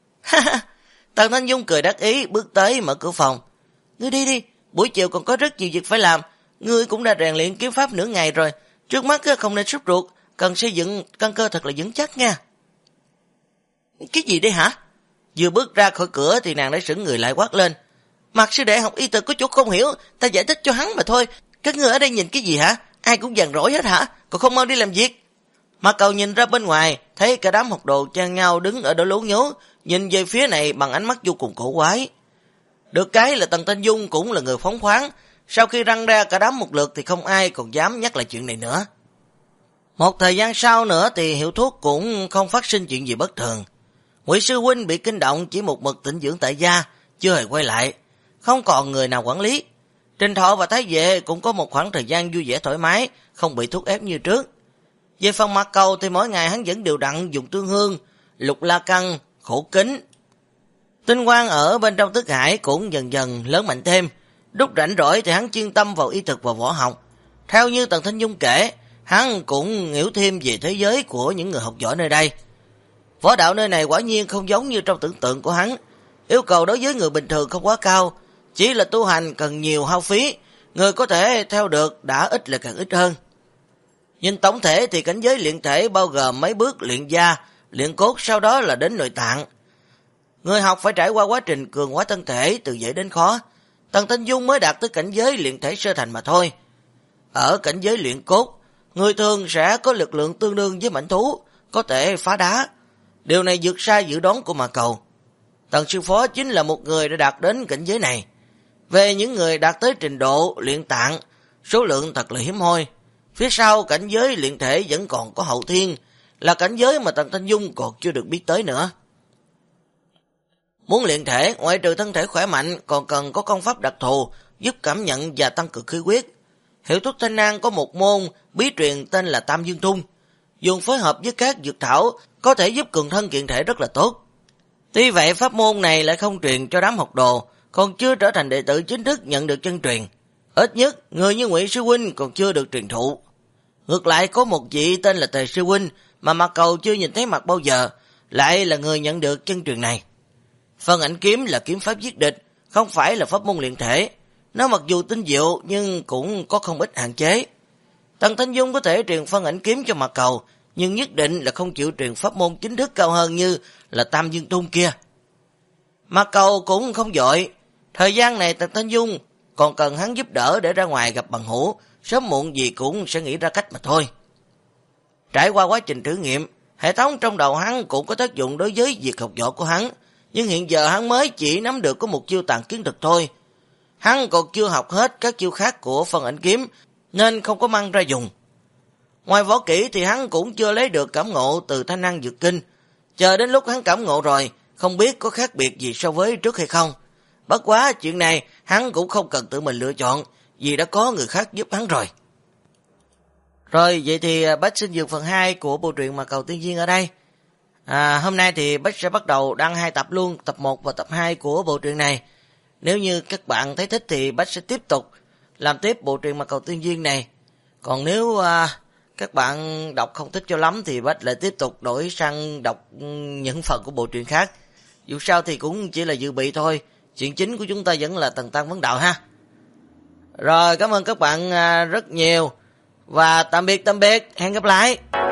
Tần Thanh Dung cười đắc ý, bước tới mở cửa phòng. Ngươi đi đi, buổi chiều còn có rất nhiều việc phải làm, ngươi cũng đã rèn luyện kiếm pháp nửa ngày rồi, trước mắt không nên sốt ruột, cần xây dựng căn cơ thật là vững chắc nha. Cái gì đây hả? Vừa bước ra khỏi cửa thì nàng đã sững người lại quát lên. Mạc sư đệ học y thuật có chỗ không hiểu, ta giải thích cho hắn mà thôi. Các ngươi ở đây nhìn cái gì hả? Ai cũng dàn rỗi hết hả? Còn không mau đi làm việc. Mạc Cầu nhìn ra bên ngoài, thấy cả đám học đồ chen nhau đứng ở đó lố nhố, nhìn về phía này bằng ánh mắt vô cùng cổ quái. Được cái là Tần Thanh Dung cũng là người phóng khoáng, sau khi răng ra cả đám một lượt thì không ai còn dám nhắc lại chuyện này nữa. Một thời gian sau nữa thì hiệu thuốc cũng không phát sinh chuyện gì bất thường. Ngụy sư huynh bị kinh động chỉ một mực tĩnh dưỡng tại gia, chưa hề quay lại, không còn người nào quản lý. Trình Thọ và Thái Vệ cũng có một khoảng thời gian vui vẻ thoải mái, không bị thúc ép như trước. Về phần Mạc Cầu thì mỗi ngày hắn vẫn đều đặn dùng tương hương, lục la căn, khổ kính. Tinh quang ở bên trong thức hải cũng dần dần lớn mạnh thêm. Lúc rảnh rỗi thì hắn chuyên tâm vào y thực và võ học. Theo như Tần Thanh Dung kể, hắn cũng hiểu thêm về thế giới của những người học giỏi nơi đây. Võ đạo nơi này quả nhiên không giống như trong tưởng tượng của hắn. Yêu cầu đối với người bình thường không quá cao, chỉ là tu hành cần nhiều hao phí, người có thể theo được đã ít là càng ít hơn. Nhìn tổng thể thì cảnh giới luyện thể bao gồm mấy bước luyện da, luyện cốt, sau đó là đến nội tạng. Người học phải trải qua quá trình cường hóa thân thể từ dễ đến khó. Tần Thanh Dung mới đạt tới cảnh giới luyện thể sơ thành mà thôi. Ở cảnh giới luyện cốt, người thường sẽ có lực lượng tương đương với mãnh thú, có thể phá đá. Điều này vượt xa dự đoán của Mạc Cầu. Tần sư phó chính là một người đã đạt đến cảnh giới này. Về những người đạt tới trình độ luyện tạng, số lượng thật là hiếm hoi. Phía sau cảnh giới luyện thể vẫn còn có hậu thiên, là cảnh giới mà Tần Thanh Dung còn chưa được biết tới nữa. Muốn luyện thể, ngoại trừ thân thể khỏe mạnh, còn cần có công pháp đặc thù, giúp cảm nhận và tăng cường khí huyết. Hiệu thuốc Thanh An có một môn bí truyền tên là Tam Dương Thung, dùng phối hợp với các dược thảo, có thể giúp cường thân kiện thể rất là tốt. Tuy vậy pháp môn này lại không truyền cho đám học đồ, còn chưa trở thành đệ tử chính thức nhận được chân truyền. Ít nhất, người như Ngụy sư huynh còn chưa được truyền thụ. Ngược lại có một vị tên là Tề sư huynh mà Mạc Cầu chưa nhìn thấy mặt bao giờ, lại là người nhận được chân truyền này. Phân ảnh kiếm là kiếm pháp giết địch, không phải là pháp môn luyện thể. Nó mặc dù tinh diệu nhưng cũng có không ít hạn chế. Tần Thanh Dung có thể truyền phân ảnh kiếm cho Mạc Cầu, nhưng nhất định là không chịu truyền pháp môn chính thức cao hơn như là Tam Dương Thung kia. Mạc Cầu cũng không vội. Thời gian này Tần Thanh Dung còn cần hắn giúp đỡ để ra ngoài gặp bằng hữu, sớm muộn gì cũng sẽ nghĩ ra cách mà thôi. Trải qua quá trình thử nghiệm, hệ thống trong đầu hắn cũng có tác dụng đối với việc học võ của hắn, nhưng hiện giờ hắn mới chỉ nắm được có một chiêu tàn kiếm thực thôi. Hắn còn chưa học hết các chiêu khác của phân ảnh kiếm, nên không có mang ra dùng. Ngoài võ kỹ thì hắn cũng chưa lấy được cảm ngộ từ Thanh Năng Dược Kinh. Chờ đến lúc hắn cảm ngộ rồi, không biết có khác biệt gì so với trước hay không. Bất quá chuyện này hắn cũng không cần tự mình lựa chọn, vì đã có người khác giúp hắn rồi. Rồi vậy thì Bách xin dừng phần 2 của bộ truyện Mạc Cầu Tiên Duyên ở đây. Hôm nay thì Bách sẽ bắt đầu đăng 2 tập luôn, tập 1 và tập 2 của bộ truyện này. Nếu như các bạn thấy thích thì Bách sẽ tiếp tục làm tiếp bộ truyện Mạc Cầu Tiên Duyên này. Còn nếu các bạn đọc không thích cho lắm thì Bách lại tiếp tục đổi sang đọc những phần của bộ truyện khác. Dù sao thì cũng chỉ là dự bị thôi. Chuyện chính của chúng ta vẫn là Tần Tăng vấn đạo ha. Rồi, cảm ơn các bạn rất nhiều. Và tạm biệt, hẹn gặp lại.